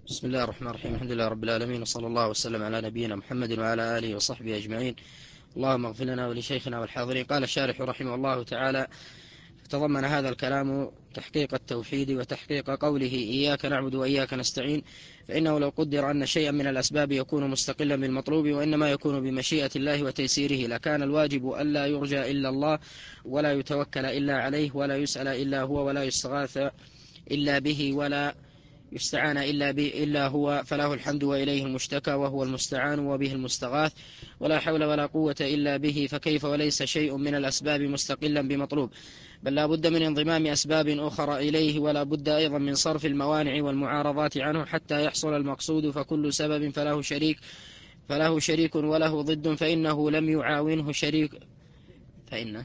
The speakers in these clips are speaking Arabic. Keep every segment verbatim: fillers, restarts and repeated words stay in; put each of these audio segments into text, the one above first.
بسم الله الرحمن الرحيم. الحمد لله رب العالمين، وصلى الله وسلم على نبينا محمد وعلى آله وصحبه أجمعين. اللهم اغفر لنا ولشيخنا والحاضرين. قال الشارح رحمه الله تعالى: تضمن هذا الكلام تحقيق التوحيد وتحقيق قوله إياك نعبد وإياك نستعين، فإنه لو قدر أن شيئا من الأسباب يكون مستقلا بالمطلوب وإنما يكون بمشيئة الله وتيسيره لكان الواجب ألا يرجى إلا الله، ولا يتوكل إلا عليه، ولا يسأل إلا هو، ولا يستغاث إلا به، ولا يستعان إلا, إلا هو، فله الحمد وإليه المشتكى وهو المستعان وبه المستغاث، ولا حول ولا قوة إلا به، فكيف وليس شيء من الأسباب مستقلا بمطلوب، بل لا بد من انضمام أسباب أخرى إليه، ولا بد أيضا من صرف الموانع والمعارضات عنه حتى يحصل المقصود. فكل سبب فله شريك فله شريك وله ضد، فإنه لم يعاونه شريك فإنه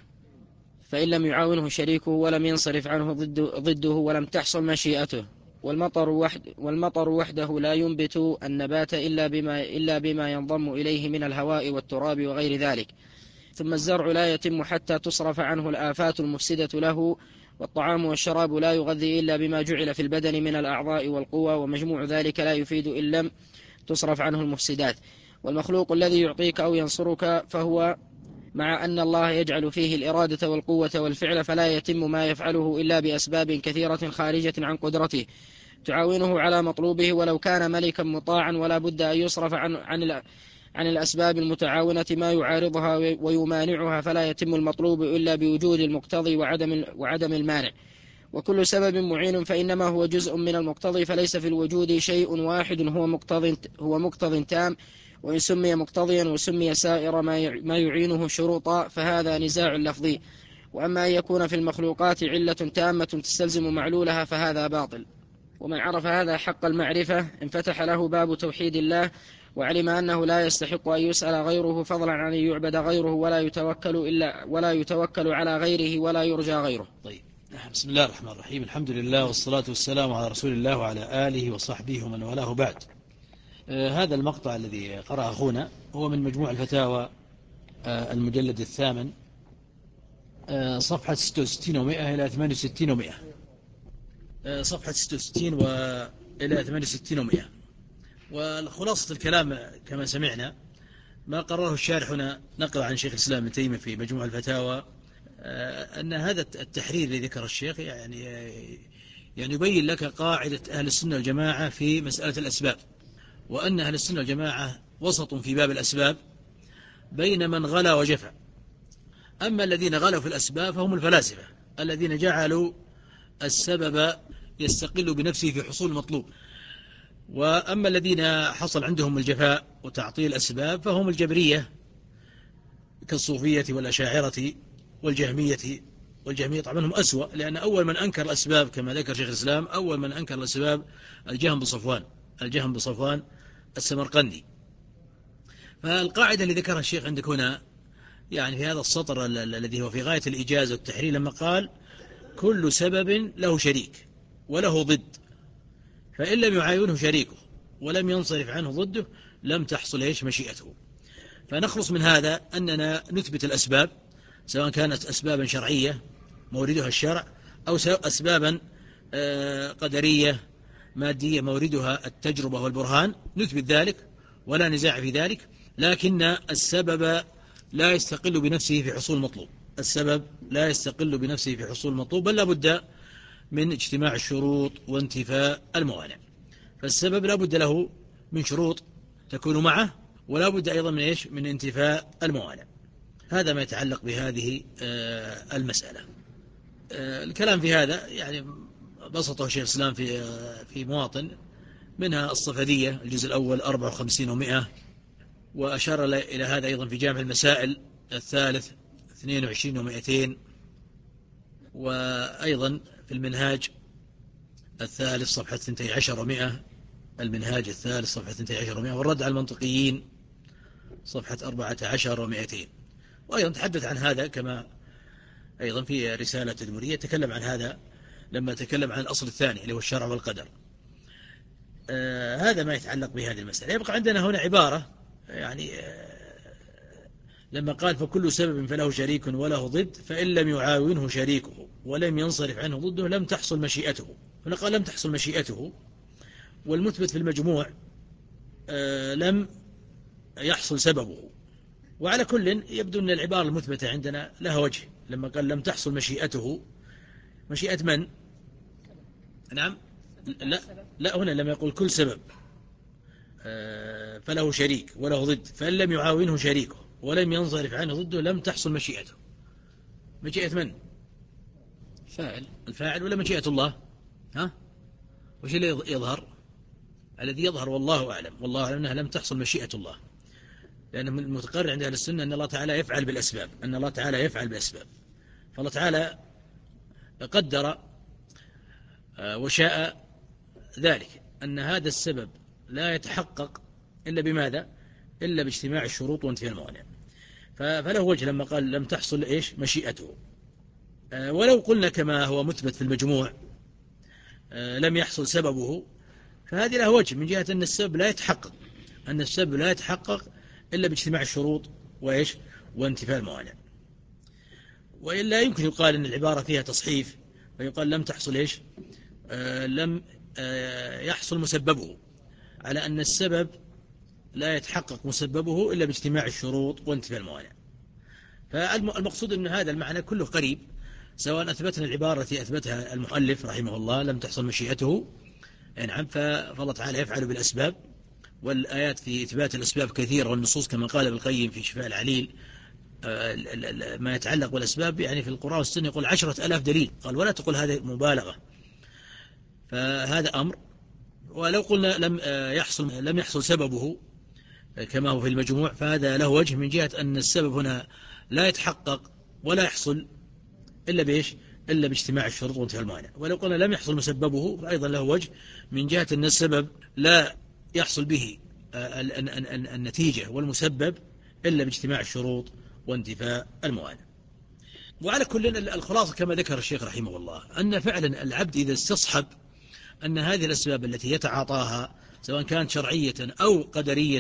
فإن لم يعاونه شريكه ولم ينصرف عنه ضد ضده ولم تحصل مشيئته. والمطر, وحد والمطر وحده لا ينبت النبات إلا بما, إلا بما ينضم إليه من الهواء والتراب وغير ذلك. ثم الزرع لا يتم حتى تصرف عنه الآفات المفسدة له، والطعام والشراب لا يغذي إلا بما جعل في البدن من الأعضاء والقوى، ومجموع ذلك لا يفيد إن لم تصرف عنه المفسدات. والمخلوق الذي يعطيك أو ينصرك فهو مع أن الله يجعل فيه الإرادة والقوة والفعل، فلا يتم ما يفعله إلا بأسباب كثيرة خارجة عن قدرته تعاونه على مطلوبه، ولو كان ملكا مطاعا ولا بد أن يصرف عن, عن, عن الأسباب المتعاونة ما يعارضها ويمانعها، فلا يتم المطلوب إلا بوجود المقتضي وعدم, وعدم المانع. وكل سبب معين فإنما هو جزء من المقتضي، فليس في الوجود شيء واحد هو مقتض هو مقتض تام، وإن سمي مقتضيا وسمي سائر ما يعينه شروطا فهذا نزاع لفظي. وأما أن يكون في المخلوقات علة تامة تستلزم معلولها فهذا باطل. ومن عرف هذا حق المعرفة انفتح له باب توحيد الله، وعلم أنه لا يستحق أن يسأل غيره فضلا عن أن يعبد غيره، ولا يتوكل إلا ولا يتوكل على غيره، ولا يرجى غيره. طيب، بسم الله الرحمن الرحيم. الحمد لله والصلاة والسلام على رسول الله وعلى آله وصحبه ومن والاه، بعد. آه هذا المقطع الذي قرأ أخونا هو من مجموع الفتاوى، آه المجلد الثامن، آه صفحة ستة وستين ومئة إلى ثمانية وستين ومئة، آه صفحة ستة وستين وإلى ثمانية وستين ومئة. والخلاصة الكلام كما سمعنا ما قرره الشارح هنا نقل عن شيخ الإسلام ابن تيمية في مجموع الفتاوى، أن هذا التحرير الذي ذكر الشيخ يعني يعني يبين لك قاعدة أهل السنة والجماعة في مسألة الأسباب، وأن أهل السنة والجماعة وسط في باب الأسباب بين من غلا وجفى. أما الذين غلوا في الأسباب فهم الفلاسفة الذين جعلوا السبب يستقل بنفسه في حصول المطلوب، وأما الذين حصل عندهم الجفاء وتعطيل الأسباب فهم الجبرية كالصوفية والأشاعرة والجهمية. والجهمية طبعا هم أسوأ، لأن أول من أنكر الأسباب كما ذكر شيخ الإسلام، أول من أنكر الأسباب الجهم بصفوان الجهم بصفوان السمرقندي. فالقاعدة اللي ذكرها الشيخ عندك هنا يعني في هذا السطر الذي هو في غاية الإجازة والتحرير، لما قال كل سبب له شريك وله ضد، فإن لم يعاونه شريكه ولم ينصرف عنه ضده لم تحصل إيش مشيئته. فنخلص من هذا أننا نثبت الأسباب، سواء كانت أسبابا شرعية موردها الشرع، أو أسبابا قدرية مادية موردها التجربة والبرهان، نثبت ذلك ولا نزاع في ذلك. لكن السبب لا يستقل بنفسه في حصول المطلوب السبب لا يستقل بنفسه في حصول المطلوب بل لا بد من اجتماع الشروط وانتفاء الموانع. فالسبب لا بد له من شروط تكون معه، ولا بد أيضا من إيش من انتفاء الموانع. هذا ما يتعلق بهذه المسألة. الكلام في هذا يعني بسطه شيخ الإسلام في في مواطن، منها الصفدية الجزء الأول أربعة وخمسين ومئة، وأشار إلى هذا أيضا في جامع المسائل الثالث اثنين وعشرين ومئتين، وأيضا في المنهاج الثالث صفحة اثنتي عشر ومئة المنهاج الثالث صفحة اثنتي عشر ومئة، والرد على المنطقيين صفحة أربعة عشر ومئتين. وأيضا تحدث عن هذا كما أيضا في رسالة تدمرية تكلم عن هذا لما تكلم عن الأصل الثاني اللي هو الشرع والقدر. آه هذا ما يتعلق بهذه المسألة. يبقى عندنا هنا عبارة يعني آه لما قال فكل سبب فله شريك وله ضد، فإن لم يعاونه شريكه ولم ينصرف عنه ضده لم تحصل مشيئته. هنا قال لم تحصل مشيئته، والمثبت في المجموع آه لم يحصل سببه. وعلى كل يبدو أن العبارة المثبتة عندنا لها وجه، لما قال لم تحصل مشيئته، مشيئة من؟ نعم، لا لا هنا لما يقول كل سبب فله شريك وله ضد، فإن لم يعاونه شريكه ولم ينصرف عنه ضده لم تحصل مشيئته. مشيئة من؟ فاعل. الفاعل ولا مشيئة الله؟ ها؟ وش اللي يظهر؟ الذي يظهر والله أعلم، والله أعلم أنها لم تحصل مشيئة الله، لأن المتقرر عند أهل السنة أن الله تعالى يفعل بالأسباب، أن الله تعالى يفعل بالأسباب. فالله تعالى قدر وشاء ذلك أن هذا السبب لا يتحقق إلا بماذا؟ إلا باجتماع الشروط وانتفاء الموانع. فله وجه لما قال لم تحصل إيش؟ مشيئته. ولو قلنا كما هو مثبت في المجموع لم يحصل سببه، فهذه له وجه من جهة أن السبب لا يتحقق، أن السبب لا يتحقق إلا باجتماع الشروط وإيش؟ وانتفاء الموانع. وإلا يمكن يقال أن العبارة فيها تصحيف، فيقال لم تحصل إيش؟ آه لم آه يحصل مسببه، على أن السبب لا يتحقق مسببه إلا باجتماع الشروط وانتفاء الموانع. فالمقصود أن هذا المعنى كله قريب، سواء أثبتنا العبارة التي أثبتها المؤلف رحمه الله لم تحصل مشيئته، نعم، فالله تعالى يفعل بالأسباب، والآيات في إثبات الأسباب كثيرة، والنصوص كما قال ابن القيم في شفاء العليل ما يتعلق بالأسباب يعني في القرآن والسنة يقول عشرة ألاف دليل، قال ولا تقول هذه مبالغة. فهذا أمر. ولو قلنا لم يحصل لم يحصل سببه كما هو في المجموع، فهذا له وجه من جهة أن السبب هنا لا يتحقق ولا يحصل إلا بإيش؟ إلا باجتماع الشروط وانتفاء الموانع. ولو قلنا لم يحصل مسببه فأيضا له وجه من جهة أن السبب لا يحصل به النتيجة والمسبب إلا باجتماع الشروط وانتفاء الموانع. وعلى كل الخلاصة كما ذكر الشيخ رحمه الله أن فعلا العبد إذا استصحب أن هذه الأسباب التي يتعاطاها سواء كانت شرعية أو قدرية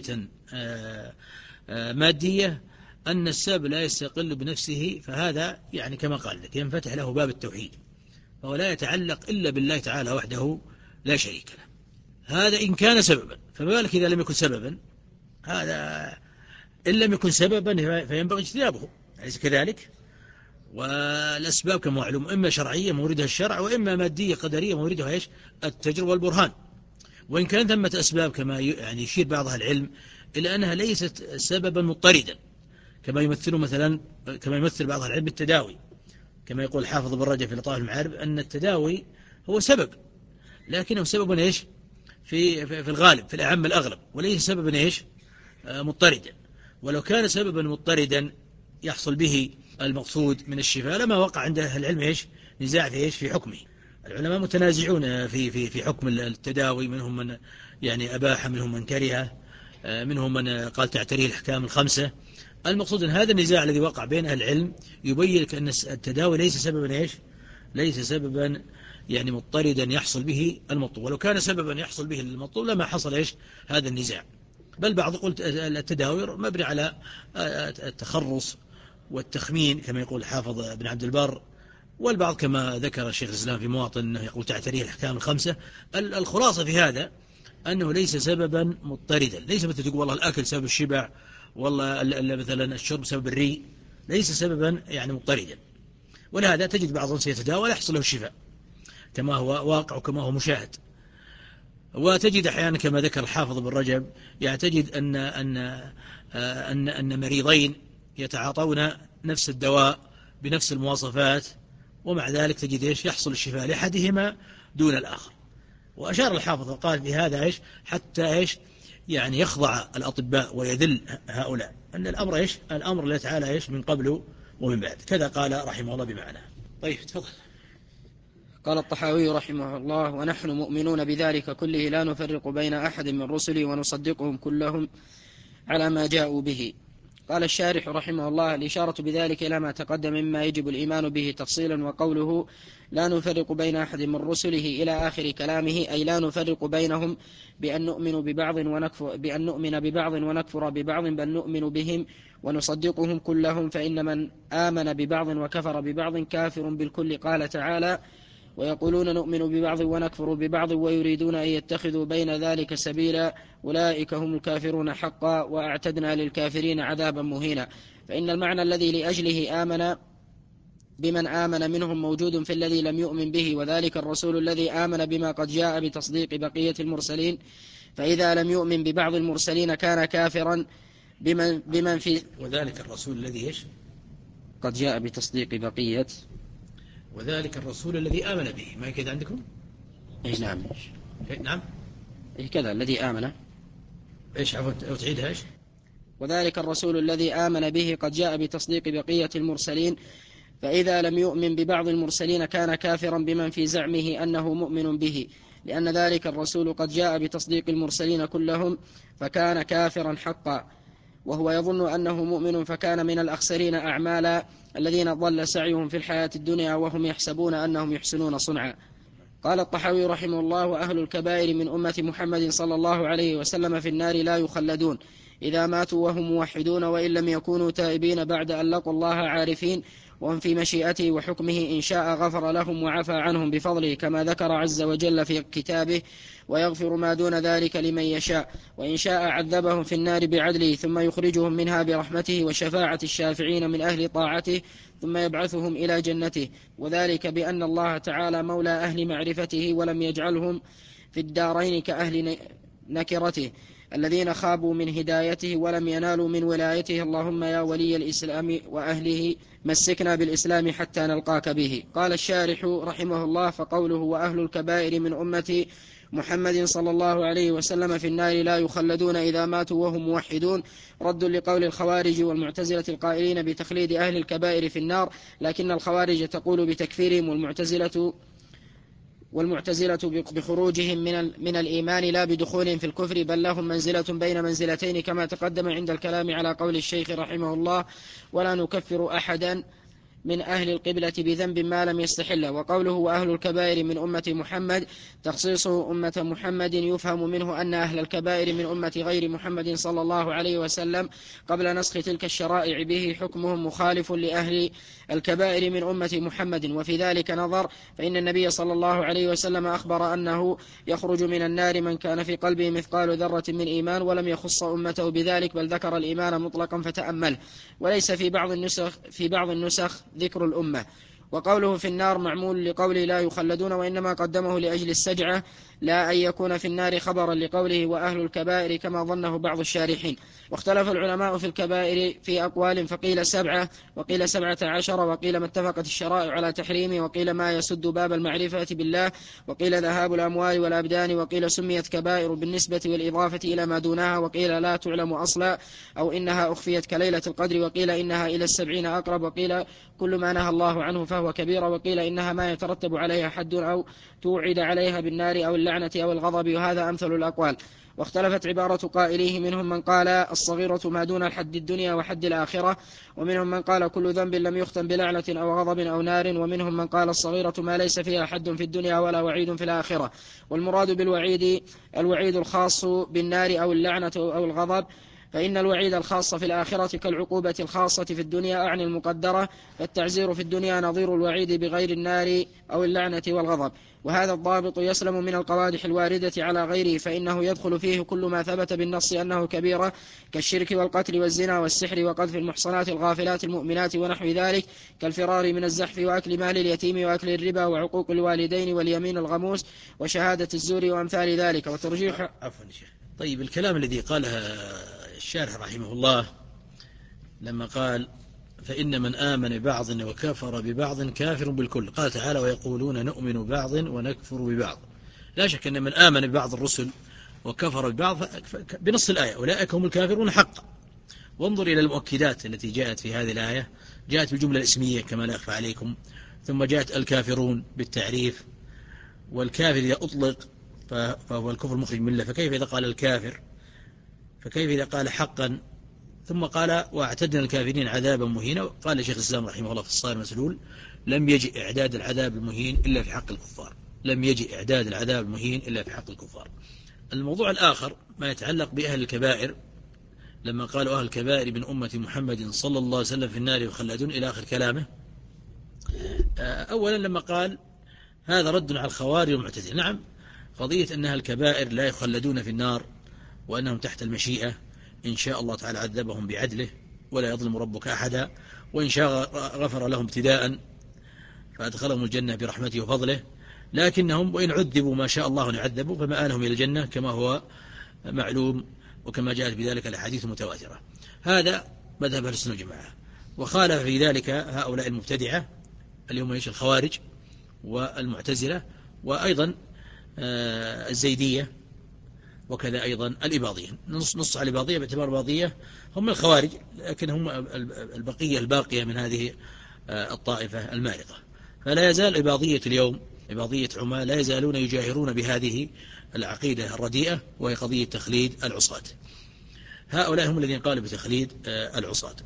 مادية، أن السبب لا يستقل بنفسه، فهذا يعني كما قال لك ينفتح له باب التوحيد، فهو لا يتعلق إلا بالله تعالى وحده لا شريك له. هذا إن كان سببا، فما بالك إذا لم يكن سببا؟ هذا إن لم يكن سببا فينبغي اجتنابه، أليس كذلك؟ والأسباب كما معلوم إما شرعية موردها الشرع، وإما مادية قدرية موردها إيش؟ التجربة والبرهان. وإن كان ثمة أسباب كما يعني يشير بعضها العلم إلى أنها ليست سببا مضطردا، كما يمثل مثلا كما يمثل بعضها العلم بالتداوي، كما يقول الحافظ بن رجب في لطائف المعارف أن التداوي هو سبب، لكنه سبب إيش؟ في في الغالب في الأعم الأغلب، وليس سببا إيش؟ مضطردا. ولو كان سببا مضطردا يحصل به المقصود من الشفاء لما وقع عند أهل العلم إيش؟ نزاع في إيش؟ في حكمه. العلماء متنازعون في في في حكم التداوي، منهم من يعني أباح، منهم من كره، منهم من قال تعتريه الأحكام الخمسة. المقصود أن هذا النزاع الذي وقع بين أهل العلم يبين لك أن التداوي ليس سببا إيش؟ ليس سببا يعني مضطردا يحصل به المطلوب، ولو كان سببا يحصل به المطلوب لما حصل إيش؟ هذا النزاع. بل بعض قلت التداوي مبني على التخرص والتخمين كما يقول الحافظ بن عبد البر، والبعض كما ذكر الشيخ الإسلام في مواطن أنه يقول تعتريه الأحكام الخمسة. الخلاصة في هذا أنه ليس سببا مضطردا، ليس مثل تقول والله الأكل سبب الشبع، والله مثلا الشرب سبب الري، ليس سببا يعني مضطردا. ولهذا تجد بعضهم سيتداوى يحصل له الشفاء كما هو واقع وكما هو مشاهد. وتجد أحيانا كما ذكر الحافظ بن رجب يعني تجد أن أن أن أن مريضين يتعاطون نفس الدواء بنفس المواصفات، ومع ذلك تجد إيش؟ يحصل الشفاء لأحدهما دون الآخر. وأشار الحافظ وقال بهذا إيش؟ حتى إيش؟ يعني يخضع الأطباء ويذل هؤلاء، أن الأمر إيش؟ الأمر الله تعالى إيش؟ من قبل ومن بعد، كذا قال رحمه الله بمعنى. طيب تفضل. قال الطحاوي رحمه الله: ونحن مؤمنون بذلك كله لا نفرق بين أحد من رسله ونصدقهم كلهم على ما جاءوا به. قال الشارح رحمه الله: الإشارة بذلك إلى ما تقدم مما يجب الإيمان به تفصيلا. وقوله لا نفرق بين أحد من رسله إلى آخر كلامه أي لا نفرق بينهم بأن نؤمن ببعض ونكفر بأن نؤمن ببعض ونكفر ببعض، بل نؤمن بهم ونصدقهم كلهم، فإن من آمن ببعض وكفر ببعض كافر بالكل. قال تعالى: ويقولون نؤمن ببعض ونكفر ببعض ويريدون أن يتخذوا بين ذلك سبيلا أولئك هم الكافرون حقا وأعتدنا للكافرين عذابا مهينا. فإن المعنى الذي لأجله آمن بمن آمن منهم موجود في الذي لم يؤمن به، وذلك الرسول الذي آمن بما قد جاء بتصديق بقية المرسلين، فإذا لم يؤمن ببعض المرسلين كان كافرا بمن, بمن في وذلك الرسول الذي إيش؟ قد جاء بتصديق بقية وذلك الرسول الذي آمن به، ما كذا عندكم؟ إيه نعم إيه نعم إيه كذا الذي آمن إيش عفوا تعيدها إيش؟ وذلك الرسول الذي آمن به قد جاء بتصديق بقية المرسلين، فإذا لم يؤمن ببعض المرسلين كان كافرا بمن في زعمه أنه مؤمن به، لأن ذلك الرسول قد جاء بتصديق المرسلين كلهم فكان كافرا حقا، وهو يظن أنه مؤمن فكان من الأخسرين أعمالا الذين ضل سعيهم في الحياة الدنيا وهم يحسبون أنهم يحسنون صنعا. قال الطحاوي رحمه الله: وأهل الكبائر من أمة محمد صلى الله عليه وسلم في النار لا يخلدون إذا ماتوا وهم موحدون، وإن لم يكونوا تائبين بعد أن لقوا الله عارفين، وهم في مشيئته وحكمه، إن شاء غفر لهم وعفى عنهم بفضله كما ذكر عز وجل في كتابه: ويغفر ما دون ذلك لمن يشاء، وإن شاء عذبهم في النار بعدله ثم يخرجهم منها برحمته وشفاعة الشافعين من أهل طاعته ثم يبعثهم إلى جنته، وذلك بأن الله تعالى مولى أهل معرفته ولم يجعلهم في الدارين كأهل نكرته الذين خابوا من هدايته ولم ينالوا من ولايته. اللهم يا ولي الإسلام وأهله مسكنا بالإسلام حتى نلقاك به. قال الشارح رحمه الله: فقوله وأهل الكبائر من أمة محمد صلى الله عليه وسلم في النار لا يخلدون إذا ماتوا وهم موحدون رد لقول الخوارج والمعتزلة القائلين بتخليد أهل الكبائر في النار، لكن الخوارج تقول بتكفيرهم والمعتزلة والمعتزلة بخروجهم من, من الإيمان لا بدخولهم في الكفر، بل لهم منزلة بين منزلتين كما تقدم عند الكلام على قول الشيخ رحمه الله: ولا نكفر أحدا من أهل القبلة بذنب ما لم يستحله. وقوله وأهل الكبائر من أمة محمد تخصيصه أمة محمد يفهم منه أن أهل الكبائر من أمة غير محمد صلى الله عليه وسلم قبل نسخ تلك الشرائع به حكمهم مخالف لأهل الكبائر من أمة محمد. وفي ذلك نظر، فإن النبي صلى الله عليه وسلم أخبر أنه يخرج من النار من كان في قلبه مثقال ذرة من إيمان، ولم يخص أمته بذلك بل ذكر الإيمان مطلقا فتأمل، وليس في بعض النسخ, في بعض النسخ ذكر الأمة. وقوله في النار معمول لقوله لا يخلدون، وإنما قدمه لأجل السجعة لا أن يكون في النار خبرا لقوله وأهل الكبائر كما ظنه بعض الشارحين. واختلف العلماء في الكبائر في أقوال، فقيل سبعة وقيل سبعة عشر، وقيل ما اتفقت الشرائع على تحريمه، وقيل ما يسد باب المعرفة بالله، وقيل ذهاب الأموال والأبدان، وقيل سميت كبائر بالنسبة والإضافة إلى ما دونها، وقيل لا تعلم أصلا أو إنها أخفيت كليلة القدر، وقيل إنها إلى السبعين أقرب، وقيل كل ما نهى الله عنه فهو كبيرة، وقيل إنها ما يترتب عليها حد أو توعد عليها بالنار أو اللعنة أو الغضب، وهذا أمثل الأقوال. واختلفت عبارة قائليه، منهم من قال الصغيرة ما دون الحد الدنيا وحد الآخرة، ومنهم من قال كل ذنب لم يختم بلعنة أو غضب أو نار، ومنهم من قال الصغيرة ما ليس فيها حد في الدنيا ولا وعيد في الآخرة. والمراد بالوعيد الوعيد الخاص بالنار أو اللعنة أو الغضب، فإن الوعيد الخاص في الآخرة كالعقوبة الخاصة في الدنيا أعني المقدرة، فالتعزير في الدنيا نظير الوعيد بغير النار أو اللعنة والغضب. وهذا الضابط يسلم من القوادح الواردة على غيره، فإنه يدخل فيه كل ما ثبت بالنص أنه كبيرة كالشرك والقتل والزنا والسحر وقذف المحصنات الغافلات المؤمنات ونحو ذلك، كالفرار من الزحف وأكل مال اليتيم وأكل الربا وعقوق الوالدين واليمين الغموس وشهادة الزور وأمثال ذلك. وترجيح عفوا شيخ. طيب الكلام الذي قاله الشارح رحمه الله لما قال فإن من آمن ببعض وكفر ببعض كافر بالكل، قال تعالى ويقولون نؤمن ببعض ونكفر ببعض، لا شك أن من آمن ببعض الرسل وكفر ببعض بنص الآية أولئك هم الكافرون حقا. وانظر إلى المؤكدات التي جاءت في هذه الآية، جاءت بالجملة الاسمية كما لا أخفى عليكم، ثم جاءت الكافرون بالتعريف، والكافر إذا أطلق فهو الكفر مخرج من الله، فكيف إذا قال الكافر، فكيف إذا قال حقا، ثم قال واعتدنا الكافرين عذابا مهينا. قال شيخ الإسلام رحمه الله في الصائم المسلول لم يجئ إعداد العذاب المهين إلا في حق الكفار، لم يجئ إعداد العذاب المهين إلا في حق الكفار. الموضوع الآخر ما يتعلق بأهل الكبائر، لما قالوا أهل الكبائر من أمة محمد صلى الله عليه وسلم في النار يخلدون إلى آخر كلامه. أولا لما قال هذا رد على الخوارج والمعتزلة. نعم، قضية أنها الكبائر لا يخلدون في النار وأنهم تحت المشيئة، إن شاء الله تعالى عذبهم بعدله ولا يظلم ربك أحدا، وإن شاء غفر لهم ابتداء فأدخلهم الجنة برحمته وفضله، لكنهم وإن عذبوا ما شاء الله أن يعذبوا فمآلهم إلى الجنة كما هو معلوم وكما جاءت بذلك الأحاديث المتواترة. هذا مذهب أهل السنة والجماعة. وخالف في ذلك هؤلاء المبتدعة اليوم ايش الخوارج والمعتزلة، وأيضا الزيدية، وكذا أيضا الإباضية. نص نص على الإباضية باعتبار الإباضية هم الخوارج، لكن هم البقية الباقية من هذه الطائفة المارقة. فلا يزال الإباضية اليوم، إباضية عمان، لا يزالون يجاهرون بهذه العقيدة الرديئة، وهي قضية تخليد العصاة. هؤلاء هم الذين قالوا بتخليد العصاة،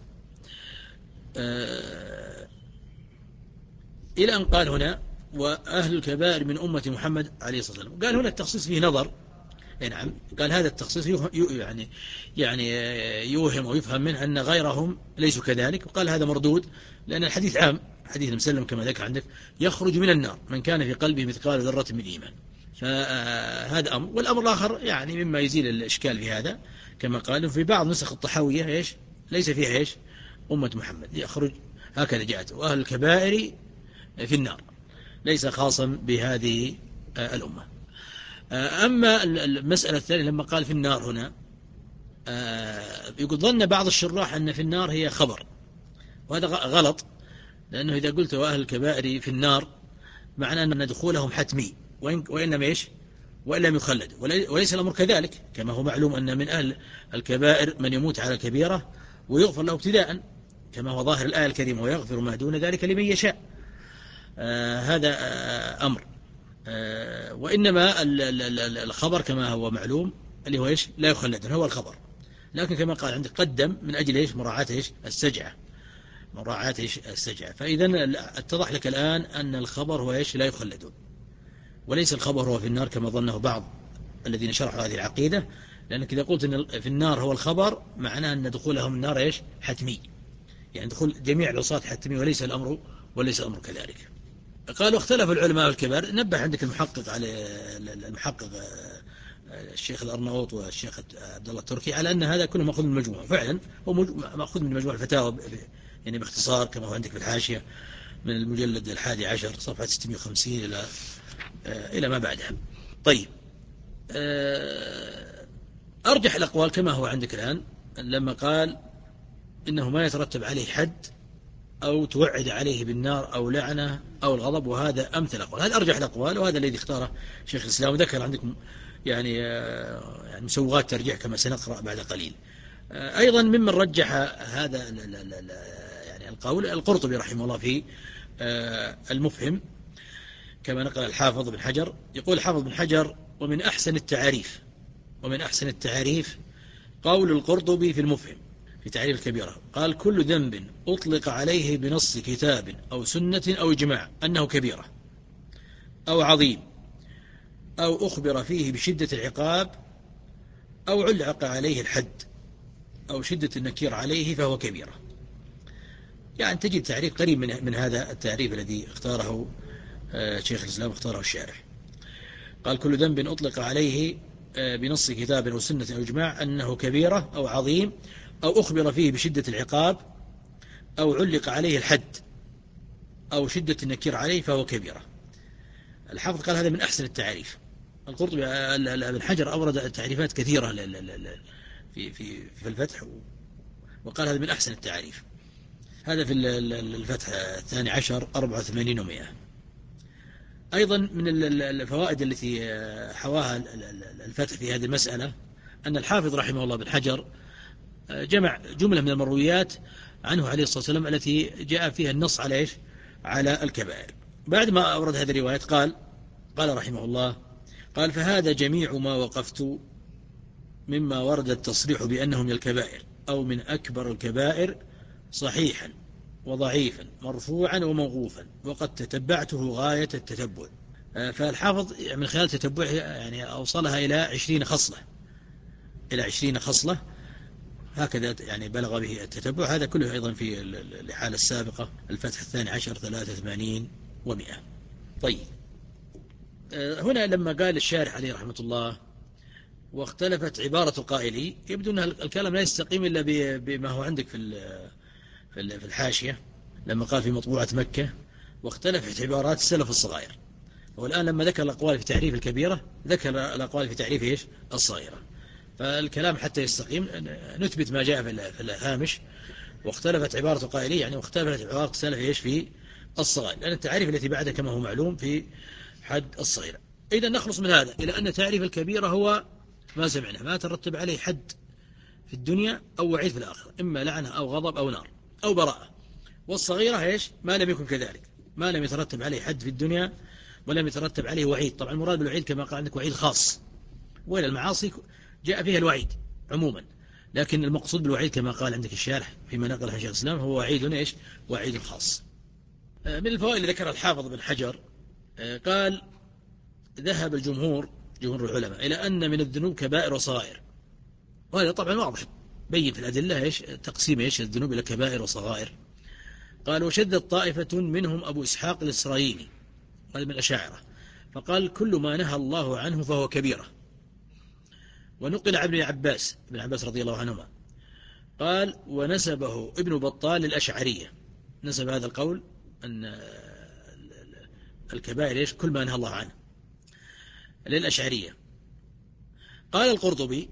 إلى أن قال هنا وأهل الكبائر من أمة محمد عليه الصلاة والسلام. قال هنا التخصيص فيه نظر. نعم، قال هذا التخصيص يعني يعني يوهم ويفهم منه أن غيرهم ليسوا كذلك، وقال هذا مردود لأن الحديث عام، حديث المسلم كما ذكر عندك، يخرج من النار من كان في قلبه مثقال ذرة من إيمان. فهذا أمر. والأمر الآخر يعني مما يزيل الإشكال في هذا كما قال في بعض نسخ الطحاوية إيش ليس فيها إيش أمة محمد، يخرج هكذا جاءت وأهل الكبائر في النار، ليس خاصا بهذه الأمة. أما المسألة الثانية لما قال في النار هنا، يقول ظن بعض الشراح أن في النار هي خبر، وهذا غلط، لأنه إذا قلت وأهل الكبائر في النار معنى أن دخولهم حتمي، وإن لم إيش وإن لم يخلد، وليس الأمر كذلك، كما هو معلوم أن من أهل الكبائر من يموت على الكبيرة ويغفر له ابتداء، كما هو ظاهر الآية الكريمة ويغفر ما دون ذلك لمن يشاء. آه هذا آه أمر. آه وإنما الخبر كما هو معلوم اللي هو إيش لا يخلدون هو الخبر، لكن كما قال عندك قدم من أجل إيش مراعاة إيش السجعة، مراعاة إيش السجعة. فإذا اتضح لك الآن أن الخبر هو إيش لا يخلدون، وليس الخبر هو في النار كما ظنه بعض الذين شرحوا هذه العقيدة، لأنك إذا قلت أن في النار هو الخبر معناه أن دخولهم النار إيش حتمي، يعني دخول جميع العصاة حتمي، وليس الأمر وليس الأمر كذلك. قالوا اختلف العلماء الكبار. نبه عندك المحقق على المحقق الشيخ الأرناؤوط والشيخ عبد الله التركي على أن هذا كله مأخوذ من المجموع، فعلا هو مأخوذ من مجموع الفتاوى يعني باختصار كما هو عندك في الحاشية من المجلد الحادي عشر صفحة ستمائة وخمسين إلى إلى ما بعدها. طيب، أرجح الأقوال كما هو عندك الآن لما قال إنه ما يترتب عليه حد أو توعد عليه بالنار أو لعنة أو الغضب، وهذا أمثل أقوال. هذا أرجح الأقوال، وهذا الذي اختاره شيخ الإسلام، وذكر عندكم يعني يعني مسوغات ترجيح كما سنقرأ بعد قليل. أيضا ممن رجح هذا يعني القول القرطبي رحمه الله في المفهم، كما نقل الحافظ بن حجر. يقول الحافظ بن حجر ومن أحسن التعاريف ومن أحسن التعاريف قول القرطبي في المفهم في تعريف الكبيرة، قال كل ذنب أطلق عليه بنص كتاب أو سنة أو إجماع أنه كبيرة أو عظيم أو أخبر فيه بشدة العقاب أو علق عليه الحد أو شدة النكير عليه فهو كبيرة. يعني تجد تعريف قريب من, من هذا التعريف الذي اختاره شيخ الإسلام اختاره الشارح. قال كل ذنب أطلق عليه بنص كتاب أو سنة أو إجماع أنه كبيرة أو عظيم أو أخبر فيه بشدة العقاب أو علق عليه الحد أو شدة النكير عليه فهو كبيرة. الحافظ قال هذا من أحسن التعريف. القرطبي ابن حجر أورد تعريفات كثيرة في في في الفتح، وقال هذا من أحسن التعريف. هذا في الفتح الثاني عشر أربعة وثمانين ومئة. أيضا من الفوائد التي حواها الفتح في هذه المسألة أن الحافظ رحمه الله بن حجر جمع جملة من المرويات عنه عليه الصلاة والسلام التي جاء فيها النص على إيش على الكبائر. بعد ما أورد هذه الروايات قال قال رحمه الله قال فهذا جميع ما وقفت مما ورد التصريح بأنه من الكبائر أو من أكبر الكبائر صحيحا وضعيفا مرفوعا وموقوفا، وقد تتبعته غاية التتبع. فالحافظ من خلال تتبعه يعني أوصلها إلى عشرين خصلة إلى عشرين خصلة هكذا يعني بلغ به التتبع. هذا كله أيضا في الحالة السابقة الفتح الثاني عشر ثلاثة وثمانين ومئة. طيب، هنا لما قال الشارح عليه رحمة الله واختلفت عبارة قائلي، يبدو أن الكلام لا يستقيم إلا بما هو عندك في في الحاشية، لما قال في مطبوعة مكة واختلفت عبارات السلف الصغائر. والآن لما ذكر الأقوال في تعريف الكبيرة ذكر الأقوال في تعريف إيش الصغيرة. فالكلام حتى يستقيم نثبت ما جاء في الهامش واختلفت عبارة قائلي، يعني واختلفت عبارة السلف إيش في الصغائر، لأن التعريف التي بعده كما هو معلوم في حد الصغيرة. إذا نخلص من هذا إلى أن تعريف الكبيرة هو ما سمعنا ما ترتب عليه حد في الدنيا أو وعيد في الآخرة، إما لعنة أو غضب أو نار أو براءة. والصغيرة إيش ما لم يكن كذلك، ما لم يترتب عليه حد في الدنيا ولم يترتب عليه وعيد. طبعا المراد بالوعيد كما قال عندك وعيد خاص، وإلى المعاصي جاء فيها الوعيد عموما، لكن المقصود بالوعيد كما قال عندك الشارح فيما نقل عن شيخ الإسلام هو وعيد إيش وعيد خاص. من الفوائد اللي ذكرها الحافظ بن حجر قال ذهب الجمهور جمهور العلماء إلى أن من الذنوب كبائر وصغائر، وهذا طبعا واضح بين في الأدلة إيش تقسيم إيش الذنوب إلى كبائر وصغائر. قال وشدد طائفة منهم أبو إسحاق الإسرائيلي هذا من الأشاعرة، فقال كل ما نهى الله عنه فهو كبيرة. ونقل عن ابن عباس ابن عباس رضي الله عنهما قال ونسبه ابن بطال للأشعرية، نسب هذا القول أن الكبائر إيش كل ما نهى الله عنه للأشعرية. قال القرطبي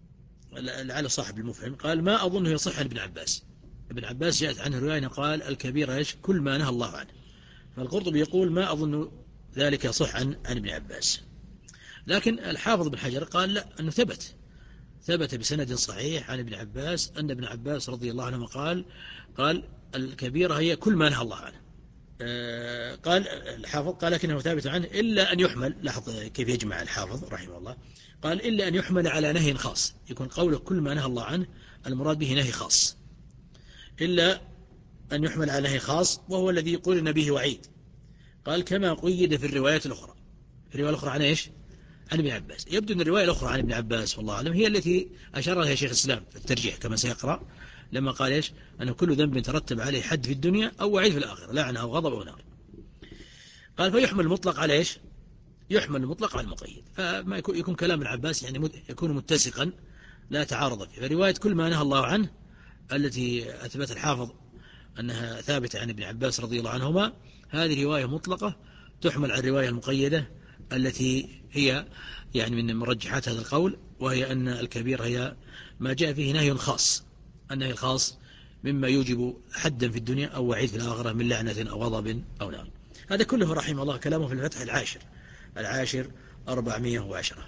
لعل صاحب المفهم قال ما أظنه يصح عن ابن عباس، ابن عباس جاءت عنه رواية قال الكبيرة إيش كل ما نهى الله عنه، فالقرطبي يقول ما أظن ذلك يصح عن عن ابن عباس. لكن الحافظ بن حجر قال لا، أنه ثبت ثبت بسند صحيح عن ابن عباس أن ابن عباس رضي الله عنه قال قال الكبيرة هي كل ما نهى الله عنه. آه قال الحافظ قال لكنه ثابت عنه إلا أن يحمل، لاحظ كيف يجمع الحافظ رحمه الله، قال إلا أن يحمل على نهي خاص، يكون قوله كل ما نهى الله عنه المراد به نهي خاص، إلا أن يحمل على نهي خاص وهو الذي يقول به وعيد. قال كما قيد في الروايات الأخرى، الرواية الأخرى عن إيش عن ابن عباس. يبدو أن الرواية الأخرى عن ابن عباس والله أعلم هي التي أشار لها شيخ الإسلام في الترجيح كما سيقرأ، لما قال إيش أن كل ذنب ترتب عليه حد في الدنيا أو وعيد في الآخرة لعنة أو غضب أو نار. قال فيحمل المطلق على إيش يحمل المطلق على المقيد، فما يكون كلام ابن عباس يعني يكون متسقا لا تعارض فيه. فرواية كل ما نهى الله عنه التي أثبت الحافظ أنها ثابتة عن ابن عباس رضي الله عنهما هذه رواية مطلقة تحمل على الرواية المقيدة التي هي يعني من مرجحات هذا القول، وهي أن الكبير هي ما جاء فيه نهي خاص، النهي الخاص مما يوجب حدا في الدنيا أو وعيد في الآخرة من لعنة أو غضب أو نار. هذا كله رحمه الله كلامه في الفتح العاشر العاشر أربعمائة وعشرة.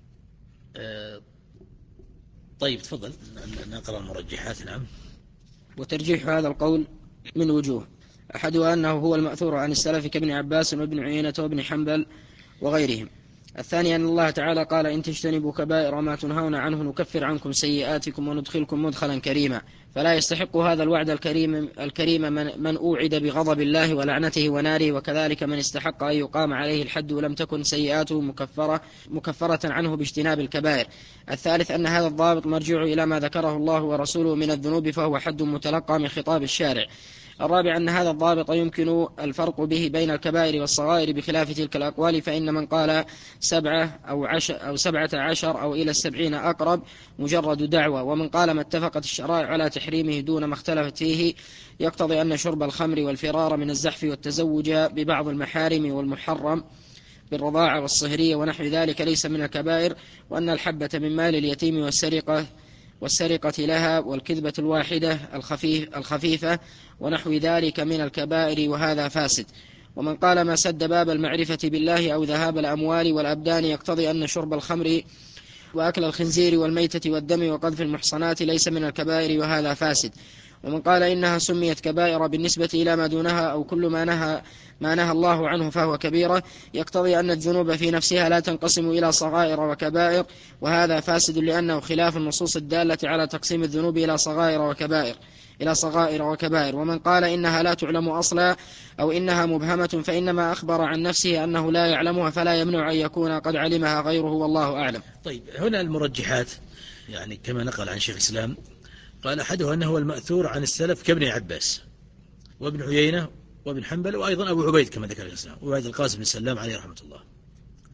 أه طيب تفضل نقرأ المرجحات. نعم. وترجيح هذا القول من وجوه، أحدها أنه هو المأثور عن السلف كابن عباس وابن عيينة وابن حنبل وغيرهم. الثاني أن الله تعالى قال إن تجتنبوا كبائر ما تنهون عنه نكفر عنكم سيئاتكم وندخلكم مدخلا كريما، فلا يستحق هذا الوعد الكريم, الكريم من, من أوعد بغضب الله ولعنته وناره، وكذلك من استحق أن يقام عليه الحد ولم تكن سيئاته مكفرة, مكفرة عنه باجتناب الكبائر. الثالث أن هذا الضابط مرجع إلى ما ذكره الله ورسوله من الذنوب فهو حد متلقى من خطاب الشارع. الرابع أن هذا الضابط يمكن الفرق به بين الكبائر والصغائر بخلاف تلك الأقوال، فإن من قال سبعة أو, عشر أو سبعة عشر أو إلى السبعين أقرب مجرد دعوة، ومن قال ما اتفقت الشرائع على تحريمه دون ما اختلفت فيه يقتضي أن شرب الخمر والفرار من الزحف والتزوج ببعض المحارم والمحرم بالرضاعة والصهرية ونحو ذلك ليس من الكبائر، وأن الحبة من مال اليتيم والسرقة والسرقة لها والكذبة الواحدة الخفيف الخفيفة ونحو ذلك من الكبائر، وهذا فاسد. ومن قال ما سد باب المعرفة بالله أو ذهاب الأموال والأبدان يقتضي أن شرب الخمر وأكل الخنزير والميتة والدم وقذف المحصنات ليس من الكبائر، وهذا فاسد. ومن قال إنها سميت كبائر بالنسبة إلى ما دونها أو كل ما نهى ما نهى الله عنه فهو كبيرة يقتضي أن الذنوب في نفسها لا تنقسم إلى صغائر وكبائر، وهذا فاسد لأنه خلاف النصوص الدالة على تقسيم الذنوب إلى صغائر وكبائر إلى صغائر وكبائر. ومن قال إنها لا تعلم أصلا أو إنها مبهمة فإنما أخبر عن نفسه أنه لا يعلمها، فلا يمنع أن يكون قد علمها غيره والله أعلم. طيب هنا المرجحات يعني كما نقل عن شيخ الإسلام قال أحدها أنه هو المأثور عن السلف كابن عباس وابن عيينة وابن حنبل وأيضا أبو عبيد كما ذكر الإسلام وعبد القاسم بن سلام عليه رحمة الله.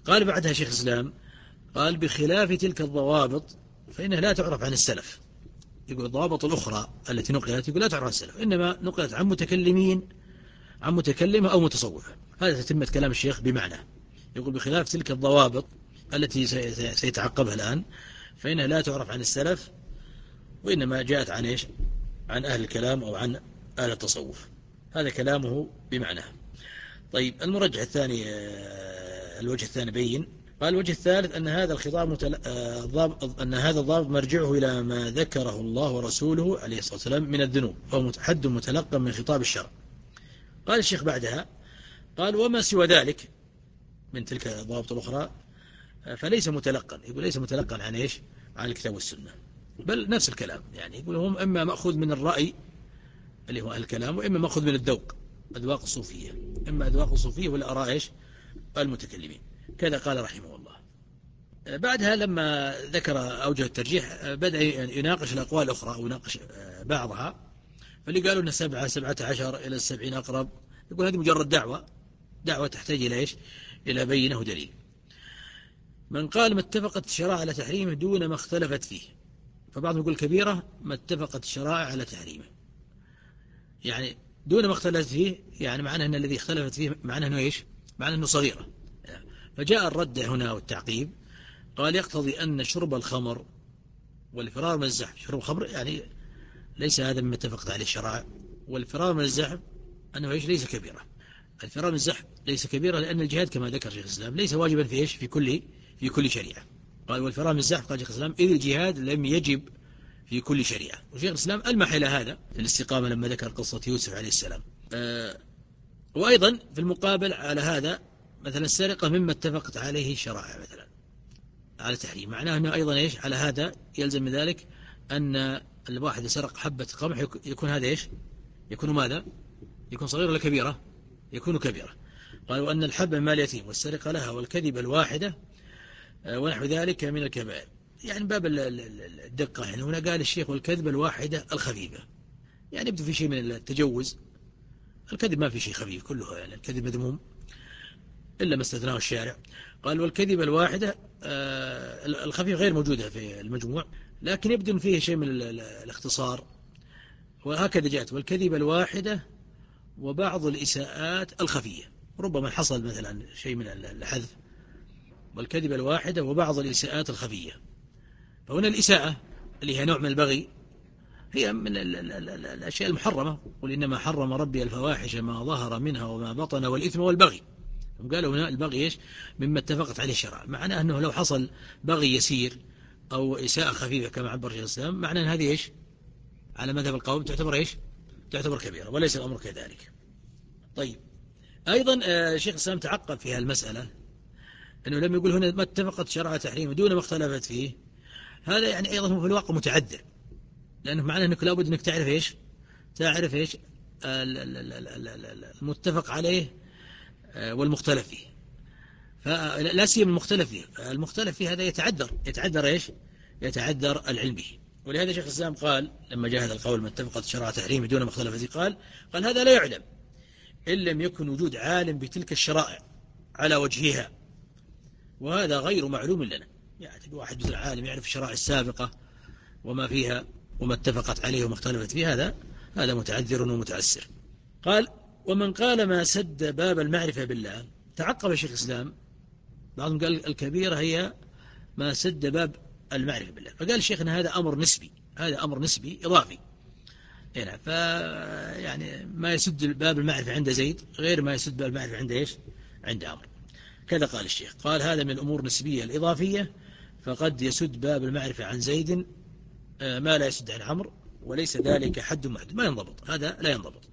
قال بعدها شيخ الإسلام قال بخلاف تلك الضوابط فإنها لا تعرف عن السلف. يقول الضوابط الأخرى التي نقلت يقول لا تعرف عن السلف، إنما نقلت عن متكلمين، عن متكلمة أو متصوفة. هذا تتمة كلام الشيخ بمعنى، يقول بخلاف تلك الضوابط التي سيتعقبها الآن فإنها لا تعرف عن السلف، وإنما جاءت عن إيش؟ عن أهل الكلام أو عن أهل التصوف. هذا كلامه بمعنى. طيب المرجع الثاني، الوجه الثاني بين، قال الوجه الثالث أن هذا الخطاب متل... أن هذا الضابط مرجعه إلى ما ذكره الله ورسوله عليه الصلاة والسلام من الذنوب، وهو حد متلقى من خطاب الشرع. قال الشيخ بعدها قال وما سوى ذلك من تلك الضوابط الأخرى فليس متلقا. يقول ليس متلقا عن إيش؟ عن الكتاب والسنة، بل نفس الكلام. يعني يقول هم إما مأخوذ من الرأي اللي هو الكلام، وإما مأخوذ من الذوق، أذواق الصوفية، إما أذواق الصوفية ولا آراء إيش؟ المتكلمين. كذا قال رحمه الله. بعدها لما ذكر أوجه الترجيح بدأ يناقش الأقوال الأخرى أو يناقش بعضها. فاللي قالوا أن سبعة سبعة عشر إلى السبعين أقرب، يقول هذه مجرد دعوة، دعوة تحتاج إلى إيش؟ إلى بينة ودليل. من قال ما اتفقت الشرائع على تحريمه دون ما اختلفت فيه، فبعضهم يقول كبيرة ما اتفقت الشرائع على تحريمه، يعني دون ما اختلفت فيه، يعني معناه أن الذي اختلفت فيه معناه أنه إيش؟ معناه أنه صغيرة. فجاء الرد هنا والتعقيب، قال يقتضي أن شرب الخمر والفرار من الزحف، شرب الخمر يعني ليس هذا مما اتفقت عليه الشرائع، والفرار من الزحف أنه إيش؟ ليس كبيرة. الفرار من الزحف ليس كبيرة لأن الجهاد كما ذكر شيخ الإسلام ليس واجبا في إيش؟ في كل في كل شريعة. قال والفرار من الزحف قال شيخ الإسلام إذ الجهاد لم يجب في كل شريعة. وشيخ الإسلام ألمح إلى هذا في الاستقامة لما ذكر قصة يوسف عليه السلام. أه وأيضا في المقابل على هذا مثلا السرقة مما اتفقت عليه الشرائع مثلا على تحريم، معناه أنه أيضا إيش؟ على هذا يلزم من ذلك أن الواحد سرق حبة قمح يكون هذا إيش؟ يكون ماذا؟ يكون صغير ولا كبيرة؟ يكون كبيرة. قالوا أن الحب من مال يتيم والسرقة لها والكذب الواحدة ونحو ذلك من الكبائر. يعني باب الدقة يعني هنا قال الشيخ والكذب الواحدة الخفيفة، يعني يبدو في شيء من التجوز. الكذب ما في شيء خفيف كله، يعني الكذب مذموم إلا ما استثناه الشارع. قال والكذب الواحدة الخفيف غير موجودة في المجموع، لكن يبدو فيه شيء من الاختصار، وهكذا جاءت والكذب الواحدة وبعض الإساءات الخفية. ربما حصل مثلا شيء من الحذف، والكذب الواحدة وبعض الإساءات الخفية. فهنا الإساءة اللي هي نوع من البغي هي من الأشياء المحرمة، قل إنما حرم ربي الفواحش ما ظهر منها وما بطن والإثم والبغي. قالوا هنا البغي إيش؟ مما اتفقت عليه الشرع، معناه أنه لو حصل بغي يسير أو إساءة خفيفة كما عبر شيخ الإسلام معناه أن هذه إيش؟ على مذهب القوم تعتبر إيش؟ تعتبر كبيرة، وليس الأمر كذلك. طيب أيضا شيخ الإسلام تعقب في هالمسألة أنه لم يقول هنا ما اتفقت شرع تحريمه دون ما اختلفت فيه. هذا يعني أيضا في الواقع متعذر، لأنه معناه أنك لابد أنك تعرف إيش؟ تعرف إيش؟ المتفق عليه والمختلف فيه. فلا سيما المختلف فيه، المختلف فيه هذا يتعذر يتعذر إيش؟ يتعذر العلم به. ولهذا شيخ الإسلام قال لما جاء هذا القول ما اتفقت شرع تحريمه دون ما اختلف فيه، قال قال هذا لا يعلم إن لم يكن وجود عالم بتلك الشرائع على وجهها، وهذا غير معلوم لنا. يعني واحد مثل عالم يعرف الشرائع السابقة وما فيها وما اتفقت عليه وما اختلفت فيه، هذا هذا متعذر ومتعسر. قال ومن قال ما سد باب المعرفة بالله، تعقب شيخ الإسلام، بعضهم قال الكبيرة هي ما سد باب المعرفة بالله، فقال الشيخ أن هذا أمر نسبي، هذا أمر نسبي إضافي. يعني ف يعني ما يسد باب المعرفة عند زيد غير ما يسد باب المعرفة عند إيش؟ عند عمرو. كذا قال الشيخ، قال هذا من الأمور النسبية الإضافية، فقد يسد باب المعرفة عن زيد ما لا يسد عن عمرو، وليس ذلك حد محدود، ما ينضبط، هذا لا ينضبط.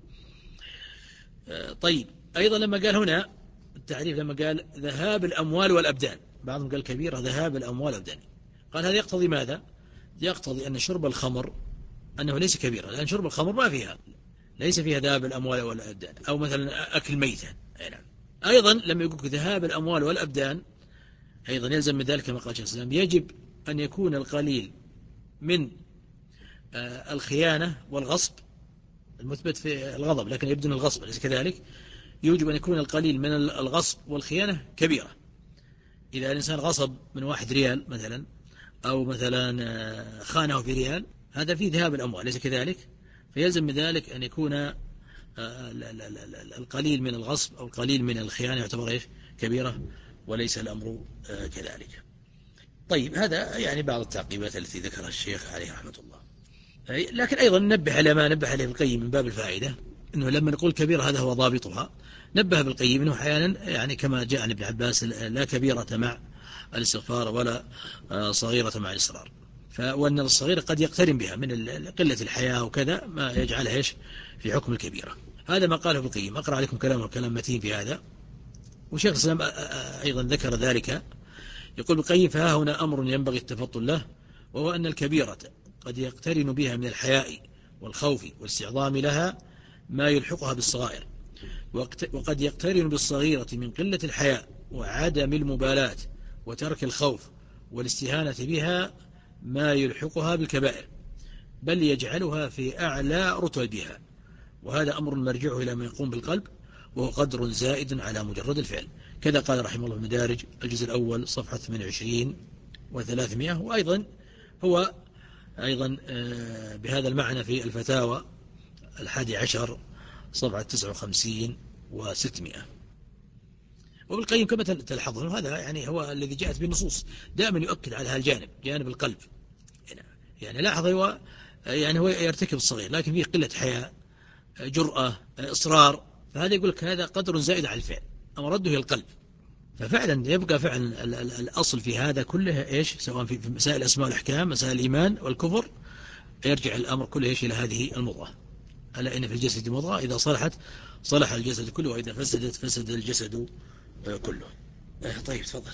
طيب أيضا لما قال هنا التعريف، لما قال ذهاب الأموال والأبدان، بعضهم قال كبيرة ذهاب الأموال والأبدان، قال هذا يقتضي ماذا؟ يقتضي أن شرب الخمر أنه ليس كبيرة، لأن شرب الخمر ما فيها ليس فيها ذهاب الأموال والأبدان، أو مثلا أكل ميتة. أيضا لما يقول ذهاب الأموال والأبدان أيضا يلزم من ذلك كما قال شيخ الإسلام يجب أن يكون القليل من الخيانة والغصب المثبت في الغضب، لكن يبدو الغصب ليس كذلك. يوجب أن يكون القليل من الغصب والخيانة كبيرة، إذا الإنسان غصب من واحد ريال مثلا، أو مثلا خانه في ريال، هذا فيه ذهاب الأموال، ليس كذلك؟ فيلزم من ذلك أن يكون القليل من الغصب أو القليل من الخيانة يعتبر إيش؟ كبيرة، وليس الأمر كذلك. طيب، هذا يعني بعض التعقيبات التي ذكرها الشيخ عليه رحمة الله. لكن أيضا نبه على ما نبه عليه القيم من باب الفائدة، أنه لما نقول كبيرة هذا هو ضابطها. نبه بالقيم أنه أحيانا يعني كما جاء عن ابن عباس لا كبيرة مع الاستغفار ولا صغيرة مع الإصرار، وأن الصغيرة قد يقترن بها من قلة الحياة وكذا ما يجعلها إيش في حكم الكبيرة. هذا ما قاله القيم. أقرأ عليكم كلامه كلام متين في هذا، وشيخ الإسلام أيضا ذكر ذلك. يقول القيم: فها هنا أمر ينبغي التفطن له، وهو أن الكبيرة قد يقترن بها من الحياء والخوف والاستعظام لها ما يلحقها بالصغائر، وقد يقترن بالصغيرة من قلة الحياء وعدم المبالاة وترك الخوف والاستهانة بها ما يلحقها بالكبائر، بل يجعلها في أعلى رتبها، وهذا أمر مرجعه إلى ما يقوم بالقلب، وهو قدر زائد على مجرد الفعل. كذا قال رحمه الله في المدارج الجزء الأول صفحة ثمانية وعشرين وثلاثمائة، وأيضا هو أيضا بهذا المعنى في الفتاوى الحادي عشر صفحة تسعة وخمسين وستمائة. وبالقيم كما تلحظون هذا يعني هو الذي جاءت بالنصوص، دائما يؤكد على هذا الجانب، جانب القلب. يعني لاحظ هو يعني هو يرتكب الصغير لكن فيه قلة حياء، جرأة، إصرار، فهذا يقول لك هذا قدر زائد على الفعل، أما رده القلب. ففعلا يبقى فعلا الأصل في هذا كله إيش؟ سواء في مسائل الأسماء والأحكام، مسائل الإيمان والكفر، يرجع الأمر كله إيش؟ إلى هذه المضغة. ألا إن في الجسد مضغة إذا صلحت صلح الجسد كله، وإذا فسدت فسد الجسد كله. طيب تفضل.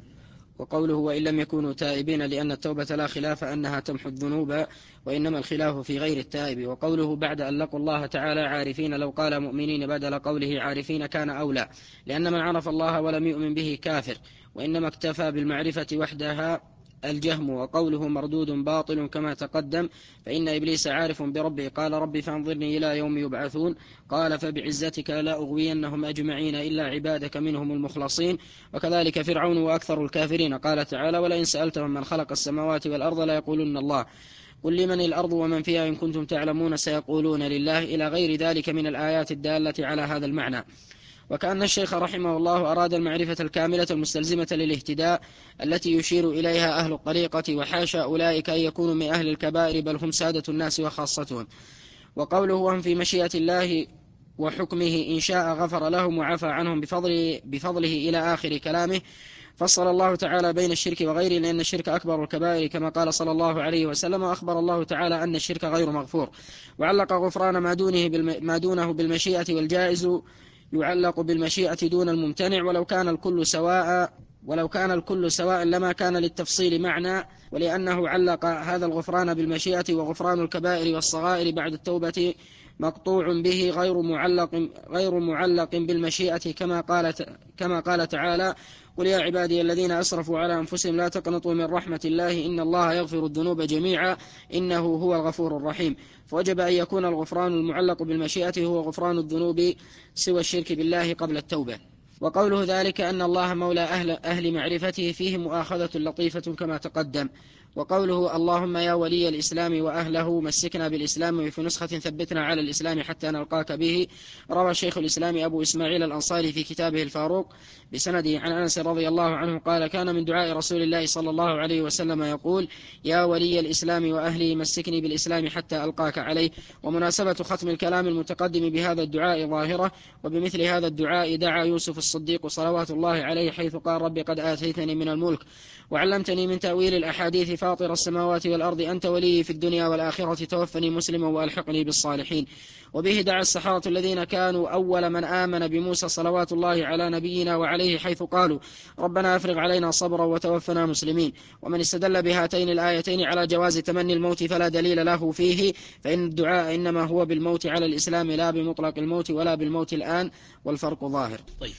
وقوله: وإن لم يكونوا تائبين، لأن التوبة لا خلاف أنها تمحو الذنوب، وإنما الخلاف في غير التائب. وقوله: بعد أن لقوا الله تعالى عارفين، لو قال مؤمنين بدل قوله عارفين كان أولى، لأن من عرف الله ولم يؤمن به كافر، وإنما اكتفى بالمعرفة وحدها الجهم. وقوله مردود باطل كما تقدم، فإن إبليس عارف بربه، قال رب فانظرني إلى يوم يبعثون، قال فبعزتك لا أغوينهم أجمعين إلا عبادك منهم المخلصين. وكذلك فرعون وأكثر الكافرين، قال تعالى: ولئن سألتهم من خلق السماوات والأرض ليقولن الله، قل لمن الأرض ومن فيها إن كنتم تعلمون، سيقولون لله، إلى غير ذلك من الآيات الدالة على هذا المعنى. وكأن الشيخ رحمه الله أراد المعرفة الكاملة المستلزمة للاهتداء التي يشير إليها أهل الطريقة، وحاشا أولئك أن يكونوا من أهل الكبائر، بل هم سادة الناس وخاصتهم. وقوله: وهم في مشيئة الله وحكمه، إن شاء غفر لهم وعفى عنهم بفضله, بفضله إلى آخر كلامه. فصل الله تعالى بين الشرك وغيره، لأن الشرك أكبر الكبائر كما قال صلى الله عليه وسلم، وأخبر الله تعالى أن الشرك غير مغفور. وعلق غفران ما دونه, بالم... ما دونه بالمشيئة، والجائز يعلق بالمشيئة دون الممتنع. ولو كان الكل سواء ولو كان الكل سواء لما كان للتفصيل معنى، ولأنه علق هذا الغفران بالمشيئة، وغفران الكبائر والصغائر بعد التوبة مقطوع به غير معلق غير معلق بالمشيئة، كما قال كما قال تعالى: قل يا عبادي الذين أسرفوا على أنفسهم لا تقنطوا من رحمة الله إن الله يغفر الذنوب جميعا إنه هو الغفور الرحيم. فوجب أن يكون الغفران المعلق بالمشيئة هو غفران الذنوب سوى الشرك بالله قبل التوبة. وقوله ذلك أن الله مولى أهل, أهل معرفته فيه مؤاخذة لطيفة كما تقدم. وقوله: اللهم يا ولي الإسلام وأهله مسكنا بالإسلام، وفي نسخة ثبتنا على الإسلام حتى نلقاك به. روى شيخ الإسلام أبو إسماعيل الأنصاري في كتابه الفاروق بسنده عن أنس رضي الله عنه قال: كان من دعاء رسول الله صلى الله عليه وسلم يقول: يا ولي الإسلام وأهله مسكني بالإسلام حتى ألقاك عليه. ومناسبة ختم الكلام المتقدم بهذا الدعاء ظاهرة، وبمثل هذا الدعاء دعا يوسف الصديق صلوات الله عليه، حيث قال: رب قد آتيتني من الملك وعلمتني من تأويل الأحاديث فاطر السماوات والأرض أنت ولي في الدنيا والآخرة توفني مسلما وألحقني بالصالحين. وبه دعا السحرة الذين كانوا أول من آمن بموسى صلوات الله على نبينا وعليه، حيث قالوا: ربنا أفرغ علينا صبرا وتوفنا مسلمين. ومن استدل بهاتين الآيتين على جواز تمني الموت فلا دليل له فيه، فإن الدعاء إنما هو بالموت على الإسلام لا بمطلق الموت ولا بالموت الآن، والفرق ظاهر. طيب،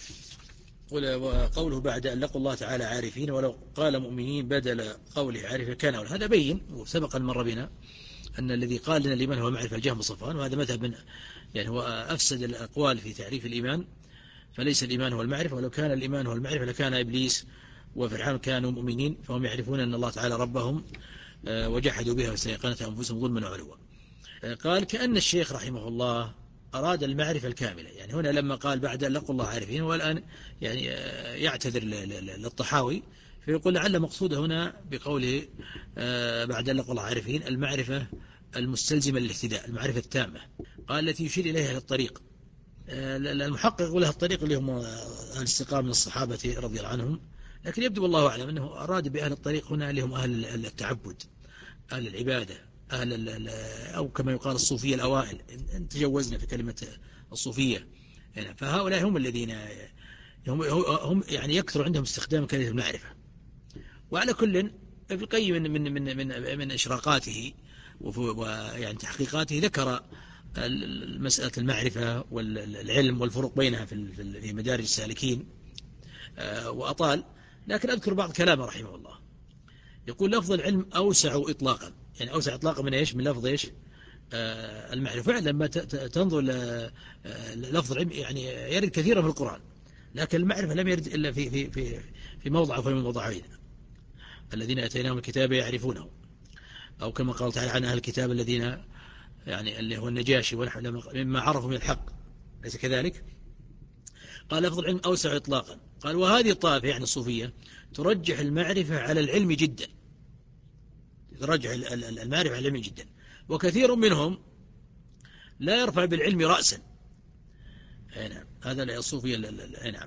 وقوله بعد أن لقوا الله تعالى عارفين، ولو قال مؤمنين بدل قوله عارف كان أولى، هذا بين وسبق المر بنا أن الذي قال لنا الإيمان هو المعرفة الجهم صفوان، وهذا مذهب من يعني هو أفسد الأقوال في تعريف الإيمان، فليس الإيمان هو المعرفة، ولو كان الإيمان هو المعرفة لكان إبليس وفرعون كانوا مؤمنين فهم يعرفون أن الله تعالى ربهم وجحدوا بها واستيقنتها أنفسهم ظلما وعلوا. قال كأن الشيخ رحمه الله أراد المعرفة الكاملة، يعني هنا لما قال بعد أن لقوا الله عارفين، والآن يعني يعتذر للطحاوي فيقول لعل مقصود هنا بقوله بعد أن لقوا الله عارفين المعرفة المستلزمة للاهتداء، المعرفة التامة، قال التي يشير إليها الطريق. المحقق يقول لها الطريق اللي هم أهل الاستقامة من الصحابة رضي الله عنهم، لكن يبدو والله أعلم أنه أراد بأهل الطريق هنا اللي هم أهل التعبد، أهل العبادة، أهل أو كما يقال الصوفية الأوائل، إن تجوزنا في كلمة الصوفية. فهؤلاء هم الذين هم, هم يعني يكثر عندهم استخدام كلمة المعرفة. وعلى كل ابن القيم من من من من, من إشراقاته ويعني تحقيقاته ذكر مسألة المعرفة والعلم والفرق بينها في مدارج السالكين وأطال، لكن أذكر بعض كلامه رحمه الله. يقول لفظ العلم أوسع إطلاقا، يعني أوسع إطلاقا من إيش؟ من لفظ إيش؟ آه المعرفة. فعلا لما تنظر لفظ العلم يعني يرد كثيرا في القرآن، لكن المعرفة لم يرد إلا في في في في موضع وفي موضعين. الذين أتيناهم الكتاب يعرفونه، أو كما قال تعالى عن أهل الكتاب الذين يعني اللي هو النجاشي ونحن مما عرفوا من الحق، ليس كذلك؟ قال لفظ العلم أوسع إطلاقا. قال وهذه الطائفة يعني الصوفية ترجح المعرفة على العلم جدا، ترجح المعرفة على العلم جدا، وكثير منهم لا يرفع بالعلم رأسا. نعم هذا الصوفية. نعم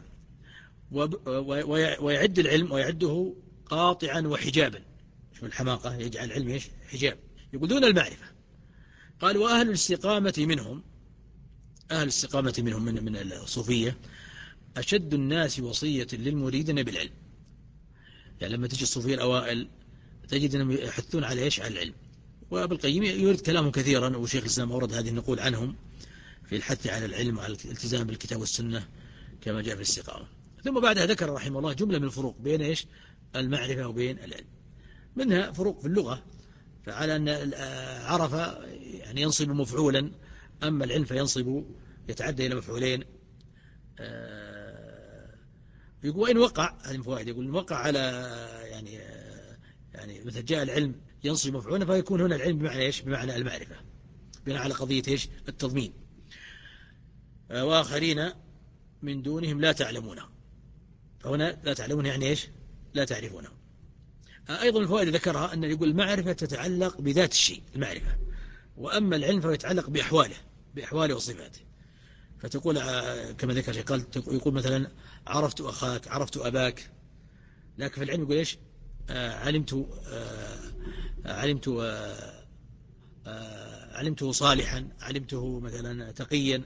ويعد العلم ويعده قاطعا وحجابا. شوف الحماقة، يجعل العلم ايش؟ حجاب. يقول دون المعرفة. قال وأهل الاستقامة منهم، أهل الاستقامة منهم من من الصوفية أشد الناس وصية للمريدين بالعلم. يعني لما تجي الصوفية الأوائل تجد أنهم يحثون على إيش؟ على العلم. وابن القيم يورد كلامهم كثيرا، وشيخ الإسلام أورد هذه النقول عنهم في الحث على العلم وعلى الالتزام بالكتاب والسنة كما جاء في الاستقامة. ثم بعدها ذكر رحمه الله جملة من الفروق بين إيش؟ المعرفة وبين العلم. منها فروق في اللغة، فعلى أن عرف يعني ينصب مفعولا، أما العلم فينصب يتعدى إلى مفعولين. يقول وإن وقع، هذه فوائد، يقول إن وقع على يعني يعني مثل جاء العلم ينصب مفعولا فيكون هنا العلم بمعنى إيش؟ بمعنى المعرفة، بناء على قضية إيش؟ التضمين. وآخرين من دونهم لا تعلمونه، فهنا لا تعلمون يعني إيش؟ لا تعرفونه. أيضا الفوائد ذكرها أن يقول المعرفة تتعلق بذات الشيء المعرفة، وأما العلم فيتعلق بأحواله، بأحواله وصفاته. فتقول كما ذكر قال يقول مثلا عرفت أخاك، عرفت أباك، لكن في العلم يقول إيش؟ آه علمت آه علمت آه آه علمته صالحا، علمته مثلا تقيا.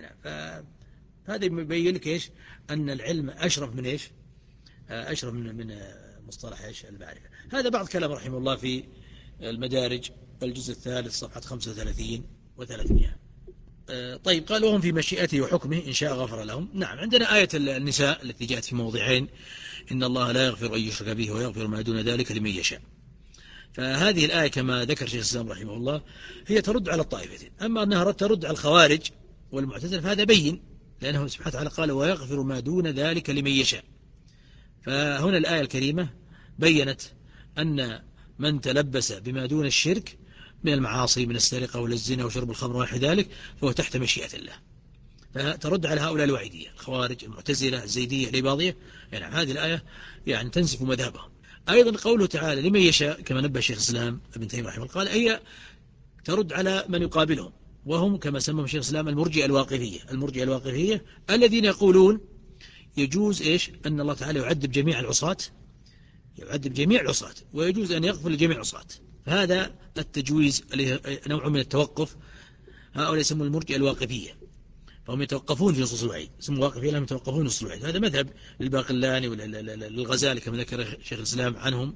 فهذا يبين لك إيش؟ أن العلم أشرف من إيش؟ آه أشرف من من مصطلح إيش؟ المعرفة. هذا بعض كلام رحمه الله في المدارج الجزء الثالث صفحة خمسة وثلاثين وثلاثمائة. طيب قال وهم في مشيئته وحكمه إن شاء غفر لهم. نعم عندنا آية النساء التي جاءت في موضعين، إن الله لا يغفر أن يشرك به ويغفر ما دون ذلك لمن يشاء. فهذه الآية كما ذكر شيخ الإسلام رحمه الله هي ترد على الطائفتين. أما أنها ترد على الخوارج والمعتزلة فهذا بين، لأنه سبحانه وتعالى قال ويغفر ما دون ذلك لمن يشاء. فهنا الآية الكريمة بيّنت أن من تلبس بما دون الشرك من المعاصي من السرقة والزنا وشرب الخمر ونحو ذلك فهو تحت مشيئة الله. فترد على هؤلاء الوعيدية الخوارج المعتزلة الزيدية الإباضية. يعني هذه الآية يعني تنسف مذهبهم. أيضا قوله تعالى لمن يشاء كما نبه شيخ الإسلام ابن تيمية رحمه الله قال هي ترد على من يقابلهم، وهم كما سمهم شيخ الإسلام المرجئة الواقفية. المرجئة الواقفية الذين يقولون يجوز إيش؟ أن الله تعالى يعذب جميع العصاة، يعذب جميع العصاة، ويجوز أن يغفر لجميع العصاة. فهذا التجويز نوع من التوقف. هؤلاء يسمون المرجئة الواقفية، فهم يتوقفون في نصوص الوعيد، يسمون واقفية لهم يتوقفون في نصوص الوعيد. هذا مذهب للباقلاني وللغزالي كما ذكر شيخ الإسلام عنهم،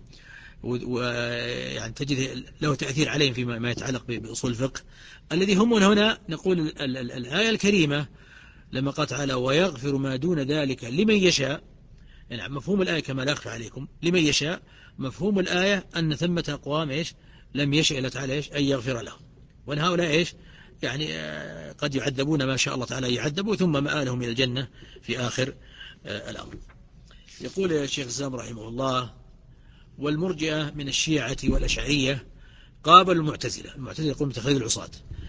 ويعني تجد له تأثير عليهم فيما يتعلق بأصول الفقه. الذي هم هنا نقول الآية الكريمة لما قال تعالى ويغفر ما دون ذلك لمن يشاء، يعني مفهوم الآية كما لا أخفى عليكم لمن يشاء، مفهوم الآية أن ثمة أقوام إيش؟ لم يشاء الله تعالى إيش؟ أن يغفر لهم، وأن هؤلاء إيش؟ يعني قد يعذبون ما شاء الله تعالى يعذبوا ثم مآلهم إلى الجنة في آخر الأمر. يقول يا شيخ الإسلام رحمه الله: والمرجئة من الشيعة والأشعرية قابلوا المعتزلة. المعتزلة يقولون بتخليد العصاة،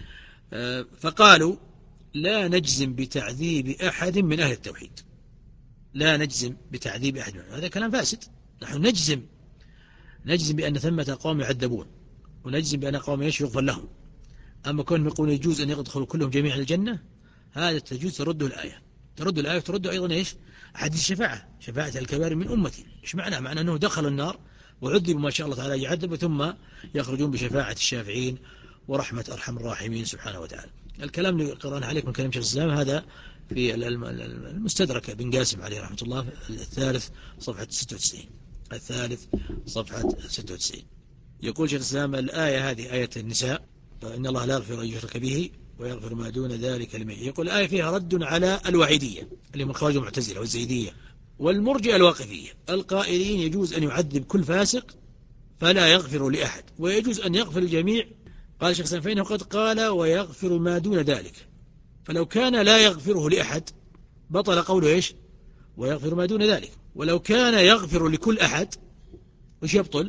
فقالوا: لا نجزم بتعذيب أحد من أهل التوحيد. لا نجزم بتعذيب أحد من أهل. هذا كلام فاسد. نحن نجزم نجزم بأن ثمة قوم يعذبون، ونجزم بأن قوم يغفر لهم. أما كونهم يقولون يجوز أن يدخلوا كلهم جميعا الجنة، هذا تجوز ترده الآية ترد الآية ترد أيضا إيش؟ أحاديث الشفاعة، شفاعة الكبار من أمتي. إيش معنى؟ معنى أنه دخل النار وعذبوا ما شاء الله تعالى يعذب، ثم يخرجون بشفاعة الشافعين ورحمة أرحم الراحمين سبحانه وتعالى. الكلام اللي قرأنا عليكم كلام شيخ الإسلام هذا في المستدرك بن قاسم عليه رحمة الله، الثالث صفحة ستة وتسعين الثالث صفحة ستة وتسعين. يقول شيخ الإسلام: الآية هذه آية النساء، إن الله لا يغفر أن يشرك به ويغفر ما دون ذلك لمن. يقول الآية فيها رد على الوعيدية اللي من خوارج المعتزلة والزيدية والمرجئة الواقفية القائلين يجوز أن يعذب كل فاسق فلا يغفر لأحد، ويجوز أن يغفر الجميع. قال شيخ الإسلام: فإنه قد قال ويغفر ما دون ذلك، فلو كان لا يغفره لأحد بطل قوله إيش؟ ويغفر ما دون ذلك. ولو كان يغفر لكل أحد وش يبطل؟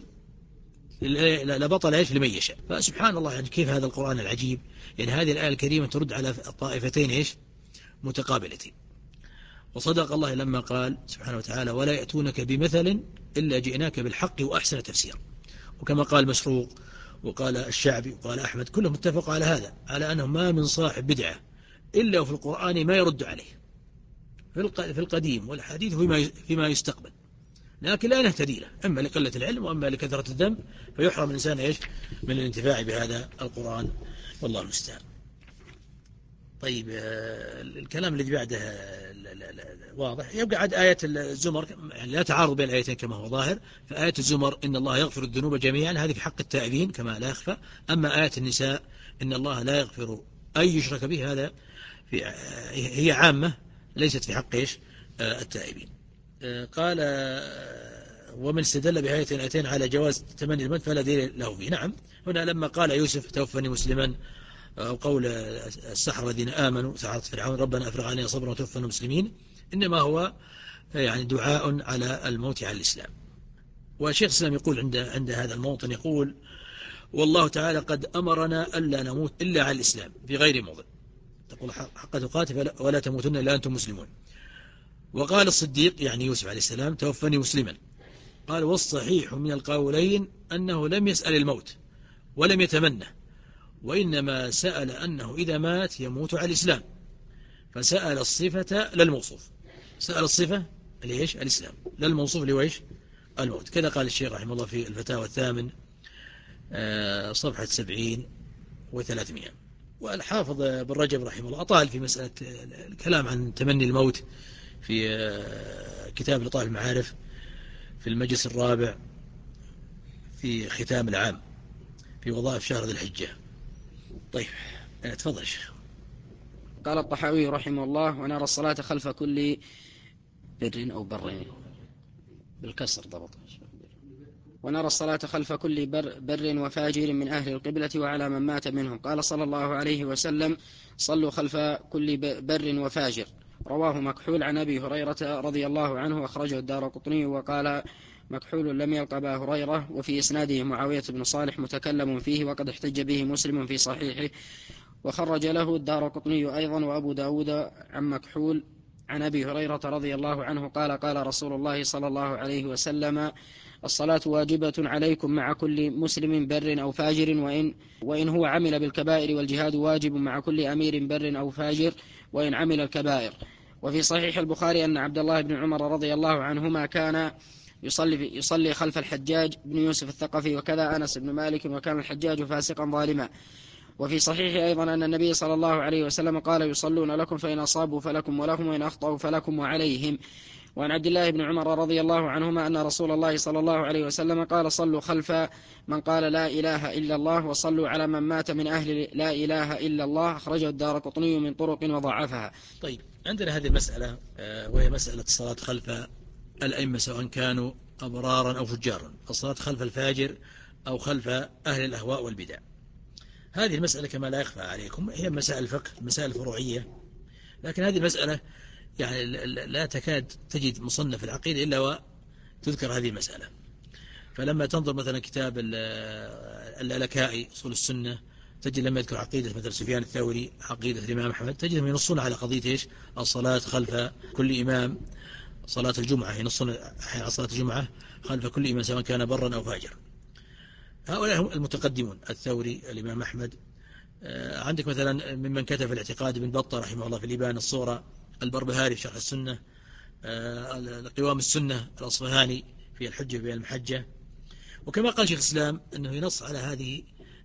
لبطل إيش؟ لمن يشاء. فسبحان الله، يعني كيف هذا القرآن العجيب. يعني هذه الآية الكريمة ترد على الطائفتين إيش؟ متقابلتين. وصدق الله لما قال سبحانه وتعالى: ولا يأتونك بمثل إلا جئناك بالحق وأحسن تفسير. وكما قال مسروق وقال الشعبي وقال أحمد، كلهم اتفقوا على هذا، على أنه ما من صاحب بدعة إلا وفي القرآن ما يرد عليه في القديم والحديث فيما يستقبل، لكن لا نهتدي له، إما لقلة العلم وإما لكثرة الذنب، فيحرم الإنسان إيش؟ من الانتفاع بهذا القرآن، والله المستعان. طيب، الكلام الذي بعده واضح. يبقى عاد آية الزمر، يعني لا تعارض بين الآيتين كما هو ظاهر. فآية الزمر إن الله يغفر الذنوب جميعا، هذه في حق التائبين كما لا يخفى. أما آية النساء إن الله لا يغفر أن يشرك به، هذا في هي عامة ليست في حق إيش؟ التائبين. قال: ومن استدل بهذه الآيتين على جواز تمني الموت فلا دليل له فيه. نعم، هنا لما قال يوسف توفني مسلما، أو قول السحرة الذين آمنوا سحرة فرعون ربنا أفرغ علينا صبرا وتوفنا مسلمين، إنما هو يعني دعاء على الموت على الإسلام. والشيخ الإسلام يقول عند عند هذا الموطن، يقول: والله تعالى قد أمرنا ألا نموت إلا على الإسلام في غير موضع، تقول حق تقاته ولا تموتن إلا أنتم مسلمون. وقال الصديق يعني يوسف عليه السلام: توفني مسلما. قال: والصحيح من القولين أنه لم يسأل الموت ولم يتمنى، وإنما سأل أنه إذا مات يموت على الإسلام، فسأل الصفة للموصوف. سأل الصفة ليش؟ الإسلام، للموصوف لويش؟ الموت. كذا قال الشيخ رحمه الله في الفتاوى الثامن صفحة سبعين وثلاثمائة. والحافظ بن رجب رحمه الله أطال في مسألة الكلام عن تمني الموت في كتاب لطائف المعارف في المجلس الرابع في ختام العام في وظائف شهر ذي الحجة. طيب، تفضل الشيخ. قال الطحاوي رحمه الله: ونرى الصلاة خلف كل بر أو بر بالكسر ضبط ونرى الصلاة خلف كل بر, بر وفاجر من أهل القبلة وعلى من مات منهم. قال صلى الله عليه وسلم: صلوا خلف كل بر وفاجر. رواه مكحول عن أبي هريرة رضي الله عنه، أخرجه الدارقطني. وقال مكحول: لم يلق أبا هريرة، وفي إسناده معاوية بن صالح متكلم فيه، وقد احتج به مسلم في صحيحه، وخرج له الدارقطني أيضا وأبو داود عن مكحول عن أبي هريرة رضي الله عنه قال: قال رسول الله صلى الله عليه وسلم: الصلاة واجبة عليكم مع كل مسلم بر أو فاجر، وإن, وإن هو عمل بالكبائر، والجهاد واجب مع كل أمير بر أو فاجر وإن عمل الكبائر. وفي صحيح البخاري أن عبد الله بن عمر رضي الله عنهما كان يصلي, يصلي خلف الحجاج بن يوسف الثقفي، وكذا أنس بن مالك، وكان الحجاج فاسقا ظالما. وفي صحيح أيضا أن النبي صلى الله عليه وسلم قال: يصلون لكم فإن أصابوا فلكم ولهم، وإن أخطأوا فلكم وعليهم. وعن عبد الله بن عمر رضي الله عنهما أن رسول الله صلى الله عليه وسلم قال: صلوا خلف من قال لا إله إلا الله، وصلوا على من مات من أهل لا إله إلا الله. أخرجه الدارقطني من طرق وضعفها. طيب، عندنا هذه المسألة وهي مسألة الصلاة خلف الأئمة سواء كانوا أبرارا أو فجارا، الصلاة خلف الفاجر أو خلف أهل الأهواء والبدع. هذه المسألة كما لا يخفى عليكم هي مسائل الفقه، مسائل فروعية، لكن هذه المسألة يعني لا تكاد تجد مصنف العقيدة إلا وتذكر هذه المسألة. فلما تنظر مثلا كتاب اللالكائي أصول السنة تجد لما يذكر عقيدة مثل سفيان الثوري عقيدة الإمام أحمد تجدهم ينصون على قضية إيش؟ الصلاة خلف كل إمام، صلاة الجمعة ينصون على صلاة الجمعة خلف كل إمام سواء كان برا أو فاجرا. هؤلاء هم المتقدمون، الثوري، الإمام أحمد. عندك مثلا ممن كتب الاعتقاد ابن بطة رحمه الله في الإبانة الصغرى، البربهاري في شرح السنة، قوام السنة الأصفهاني في الحجة في المحجة. وكما قال شيخ الإسلام أنه ينص على هذه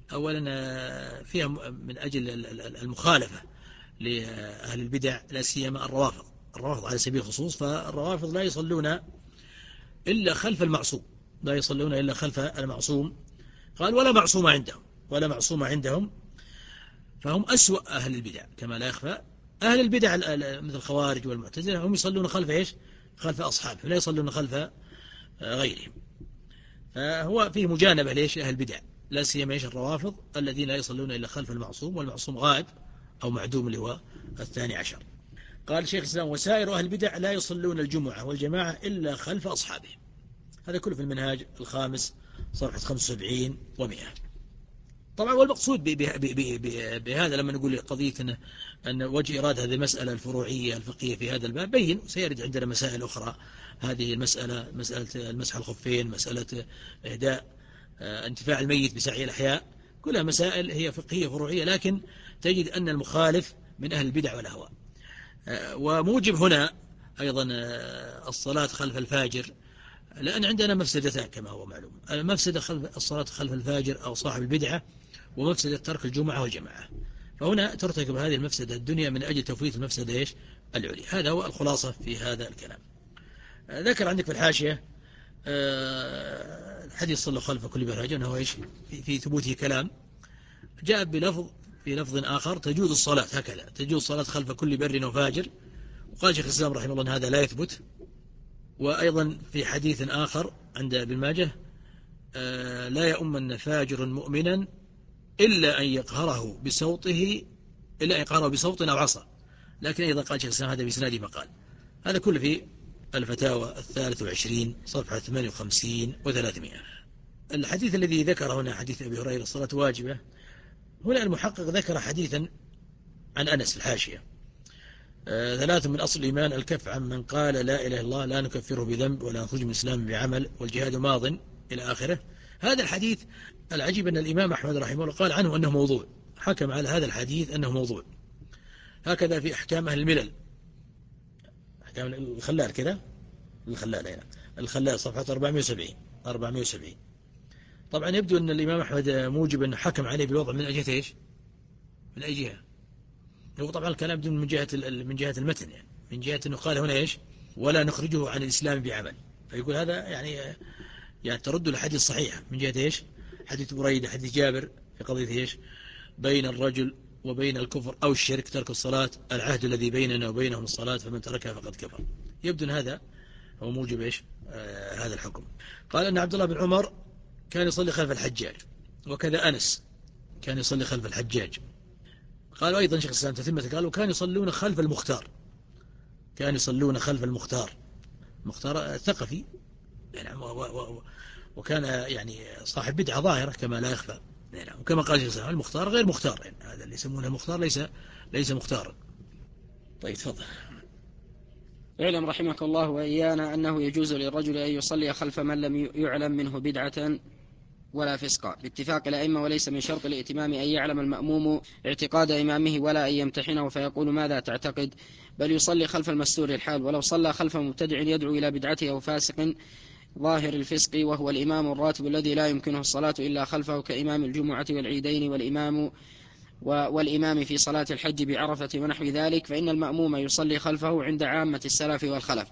أولا فيها من أجل المخالفة لأهل البدع لا سيما الروافض. الروافض على سبيل الخصوص، فالروافض لا يصلون إلا خلف المعصوم، لا يصلون إلا خلف المعصوم. قال ولا معصوم عندهم، ولا معصوم عندهم، فهم أسوأ أهل البدع كما لا يخفى. أهل البدع مثل الخوارج والمعتزلة هم يصلون خلف إيش؟ خلف أصحابهم، لا يصلون خلف غيرهم. فهو فيه مجانبة ليش أهل البدع لا سيما إيش الروافض الذين لا يصلون إلا خلف المعصوم، والمعصوم غائب أو معدوم اللي هو الثاني عشر. قال شيخ الإسلام وسائر أهل البدع لا يصلون الجمعة والجماعة إلا خلف أصحابهم. هذا كله في المنهاج الخامس صفحة خمسة وسبعين ومئة. طبعا والمقصود بهذا لما نقول قضية أن, أن وجه إرادة هذه المسألة الفروعية الفقهية في هذا الباب بين، سيرد عندنا مسائل أخرى. هذه المسألة مسألة المسح الخفين، مسألة إهداء انتفاع الميت بسعي الأحياء، كلها مسائل هي فقهية فروعية، لكن تجد أن المخالف من أهل البدع والأهواء. وموجب هنا أيضا الصلاة خلف الفاجر، لأن عندنا مفسدتان كما هو معلوم، المفسدة خلف الصلاة خلف الفاجر أو صاحب البدعة، ومفسدة ترك الجمعة والجماعة. فهنا ترتكب هذه المفسدة الدنيا من أجل تفويت المفسدة إيش؟ العليا. هذا هو الخلاصة في هذا الكلام. ذكر عندك في الحاشية الحديث صلى خلف كل براجع أنه إيش؟ في ثبوته كلام جاء بلفظ في لفظ آخر تجوز الصلاة هكذا، تجوز الصلاة خلف كل بر وفاجر. وقال شيخ الإسلام رحمه الله هذا لا يثبت. وأيضا في حديث آخر عند ابن ماجه لا يؤمن فاجر مؤمنا إلا أن يقهره بصوته، إلا أن يقهره بصوت أو عصا. لكن أيضا قال شيخ الإسلام هذا بإسناد مقال. هذا كله في الفتاوى الثالث وعشرين صفحة ثمانية وخمسين وثلاثمائة. الحديث الذي ذكر هنا حديث أبي هريرة الصلاة واجبة، هنا المحقق ذكر حديثا عن أنس في الحاشية آه ثلاث من أصل الإيمان الكف عن من قال لا إله إلا الله لا نكفره بذنب ولا نخرج من الإسلام بعمل والجهاد ماض إلى آخره. هذا الحديث العجيب أن الإمام أحمد رحمه الله قال عنه أنه موضوع، حكم على هذا الحديث أنه موضوع. هكذا في أحكام أهل الملل، أحكام الخلال كذا، الخلال هنا الخلال صفحة أربعمائة وسبعين أربعمائة وسبعين. طبعا يبدو أن الإمام أحمد موجب أنه حكم عليه بالوضع من أجهة إيش؟ من أي جهة؟ هو طبعا الكلام بدون من جهة من جهة المتن، يعني من جهة أنه قال هنا إيش؟ ولا نخرجه عن الإسلام بعمل. فيقول هذا يعني يعني ترد الحديث صحيح من جهة إيش؟ حديث بريدة حديث جابر في قضية إيش؟ بين الرجل وبين الكفر أو الشرك ترك الصلاة، العهد الذي بيننا وبينهم الصلاة فمن تركها فقد كفر. يبدو أن هذا هو موجب إيش؟ آه هذا الحكم. قال أن عبد الله بن عمر كان يصلي خلف الحجاج، وكذا أنس كان يصلي خلف الحجاج. قالوا أيضا شيخ الإسلام تتمة قالوا كانوا يصلون خلف المختار، كانوا يصلون خلف المختار، مختار الثقفي يعني، وكان يعني صاحب بدعة ظاهرة كما لا يخفى. وكما قال شيخ الإسلام المختار غير مختار، يعني هذا اللي يسمونه المختار ليس ليس مختارا. طيب تفضل. اعلم رحمك الله وإيانا أنه يجوز للرجل أن يصلي خلف من لم يعلم منه بدعة ولا فسقا باتفاق الأئمة، وليس من شرط الائتمام أن يعلم المأموم اعتقاد إمامه ولا أن يمتحنه فيقول ماذا تعتقد، بل يصلي خلف المستور الحال. ولو صلى خلف مبتدع يدعو إلى بدعته أو فاسق ظاهر الفسق وهو الإمام الراتب الذي لا يمكنه الصلاة إلا خلفه كإمام الجمعة والعيدين والإمام والإمام في صلاة الحج بعرفة ونحو ذلك، فإن المأموم يصلي خلفه عند عامة السلف والخلف.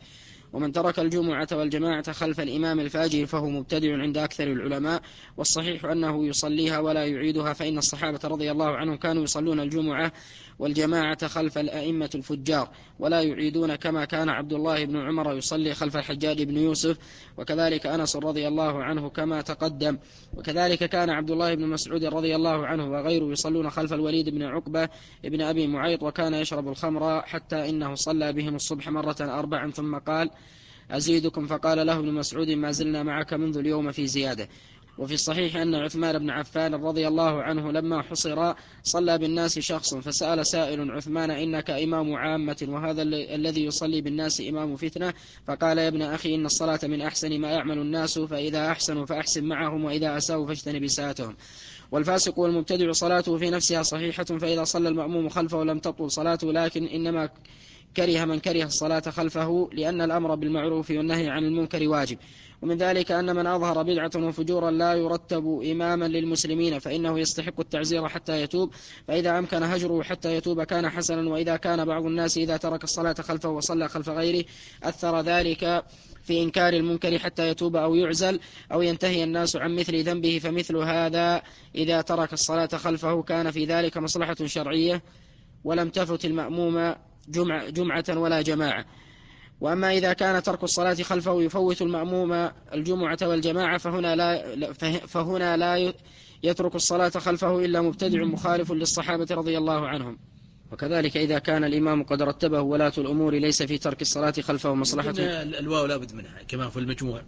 ومن ترك الجمعة والجماعة خلف الإمام الفاجر فهو مبتدع عند أكثر العلماء، والصحيح أنه يصليها ولا يعيدها، فإن الصحابة رضي الله عنهم كانوا يصلون الجمعة والجماعة خلف الأئمة الفجار ولا يعيدون، كما كان عبد الله بن عمر يصلي خلف الحجاج بن يوسف، وكذلك أنس رضي الله عنه كما تقدم، وكذلك كان عبد الله بن مسعود رضي الله عنه وغيره يصلون خلف الوليد بن عقبة ابن أبي معيط، وكان يشرب الخمر حتى إنه صلى بهم الصبح مرة أربعا ثم قال: أزيدكم؟ فقال له ابن مسعود: ما زلنا معك منذ اليوم في زيادة. وفي الصحيح أن عثمان بن عفان رضي الله عنه لما حصر صلى بالناس شخص، فسأل سائل عثمان: إنك إمام عامة وهذا الذي يصلي بالناس إمام فتنة؟ فقال: يا ابن أخي، إن الصلاة من أحسن ما يعمل الناس، فإذا أحسنوا فأحسن معهم، وإذا أساءوا فاجتنب إساءتهم. والفاسق والمبتدع صلاته في نفسها صحيحة، فإذا صلى المأموم خلفه لم تبطل صلاته، لكن إنما كره من كره الصلاة خلفه، لأن الأمر بالمعروف والنهي عن المنكر واجب. ومن ذلك أن من أظهر بدعة وفجورا لا يرتب إماما للمسلمين، فإنه يستحق التعزير حتى يتوب، فإذا أمكن هجره حتى يتوب كان حسنا. وإذا كان بعض الناس إذا ترك الصلاة خلفه وصلى خلف غيره أثر ذلك في إنكار المنكر حتى يتوب أو يعزل أو ينتهي الناس عن مثل ذنبه، فمثل هذا إذا ترك الصلاة خلفه كان في ذلك مصلحة شرعية ولم تفت المأموم جمعة, جمعة ولا جماعة. وأما إذا كان ترك الصلاة خلفه يفوت المأموم الجمعة والجماعة فهنا لا, فهنا لا يترك الصلاة خلفه إلا مبتدع مخالف للصحابة رضي الله عنهم. وكذلك إذا كان الإمام قد رتبه ولاة الأمور ليس في ترك الصلاة خلفه مصلحة. الواو لا بد منها كما في المجموع.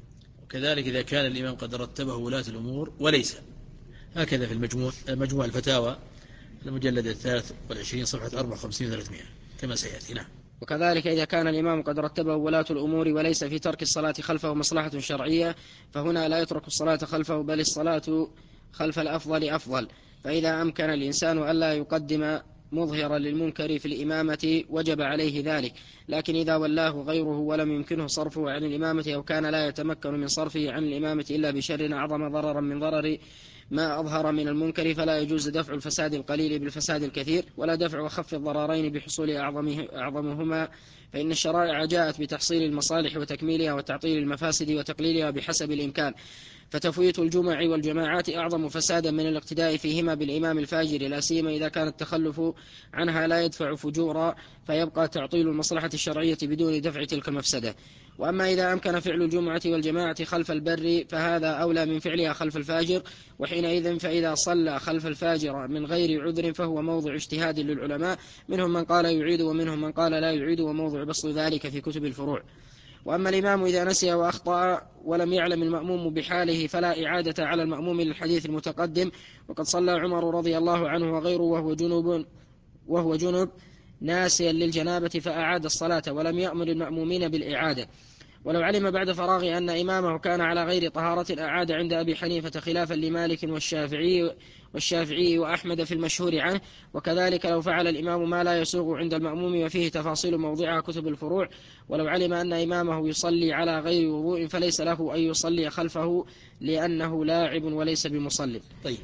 وكذلك إذا كان الإمام قد رتبه ولاة الأمور وليس، هكذا في المجموع مجموع الفتاوى المجلد الثالث والعشرين صفحة أربعة وخمسين وثلاثمائة كما سيأتي. نعم. وكذلك إذا كان الإمام قد رتبه ولاة الأمور وليس في ترك الصلاة خلفه مصلحة شرعية فهنا لا يترك الصلاة خلفه، بل الصلاة خلف الأفضل أفضل. فإذا أمكن الإنسان ألا يقدم مظهرا للمنكر في الإمامة وجب عليه ذلك، لكن إذا ولاه غيره ولم يمكنه صرفه عن الإمامة أو كان لا يتمكن من صرفه عن الإمامة إلا بشر أعظم ضررا من ضرر ما أظهر من المنكر، فلا يجوز دفع الفساد القليل بالفساد الكثير، ولا دفع أخف الضررين بحصول أعظمهما، فإن الشرائع جاءت بتحصيل المصالح وتكميلها وتعطيل المفاسد وتقليلها بحسب الإمكان، فتفويت الجمع والجماعات أعظم فسادا من الاقتداء فيهما بالإمام الفاجر، لا سيما إذا كان التخلف عنها لا يدفع فجورا، فيبقى تعطيل المصلحة الشرعية بدون دفع تلك المفسدة. وأما إذا أمكن فعل الجمعة والجماعة خلف البر فهذا أولى من فعلها خلف الفاجر، وحينئذ فإذا صلى خلف الفاجر من غير عذر فهو موضع اجتهاد للعلماء، منهم من قال يعيد ومنهم من قال لا يعيد، وموضع بسط ذلك في كتب الفروع. وأما الإمام إذا نسي وأخطأ ولم يعلم المأموم بحاله فلا إعادة على المأموم للحديث المتقدم، وقد صلى عمر رضي الله عنه وغيره وهو جنوب وهو جنوب ناسيا للجنابة فأعاد الصلاة ولم يأمر المأمومين بالإعادة، ولو علم بعد فراغ أن إمامه كان على غير طهارة أعاد عند أبي حنيفة خلافا لمالك والشافعي والشافعي وأحمد في المشهور عنه، وكذلك لو فعل الإمام ما لا يسوغ عند المأموم وفيه تفاصيل موضعها كتب الفروع. ولو علم أن إمامه يصلي على غير وضوء فليس له أن يصلي خلفه لأنه لاعب وليس بمصلي. طيب،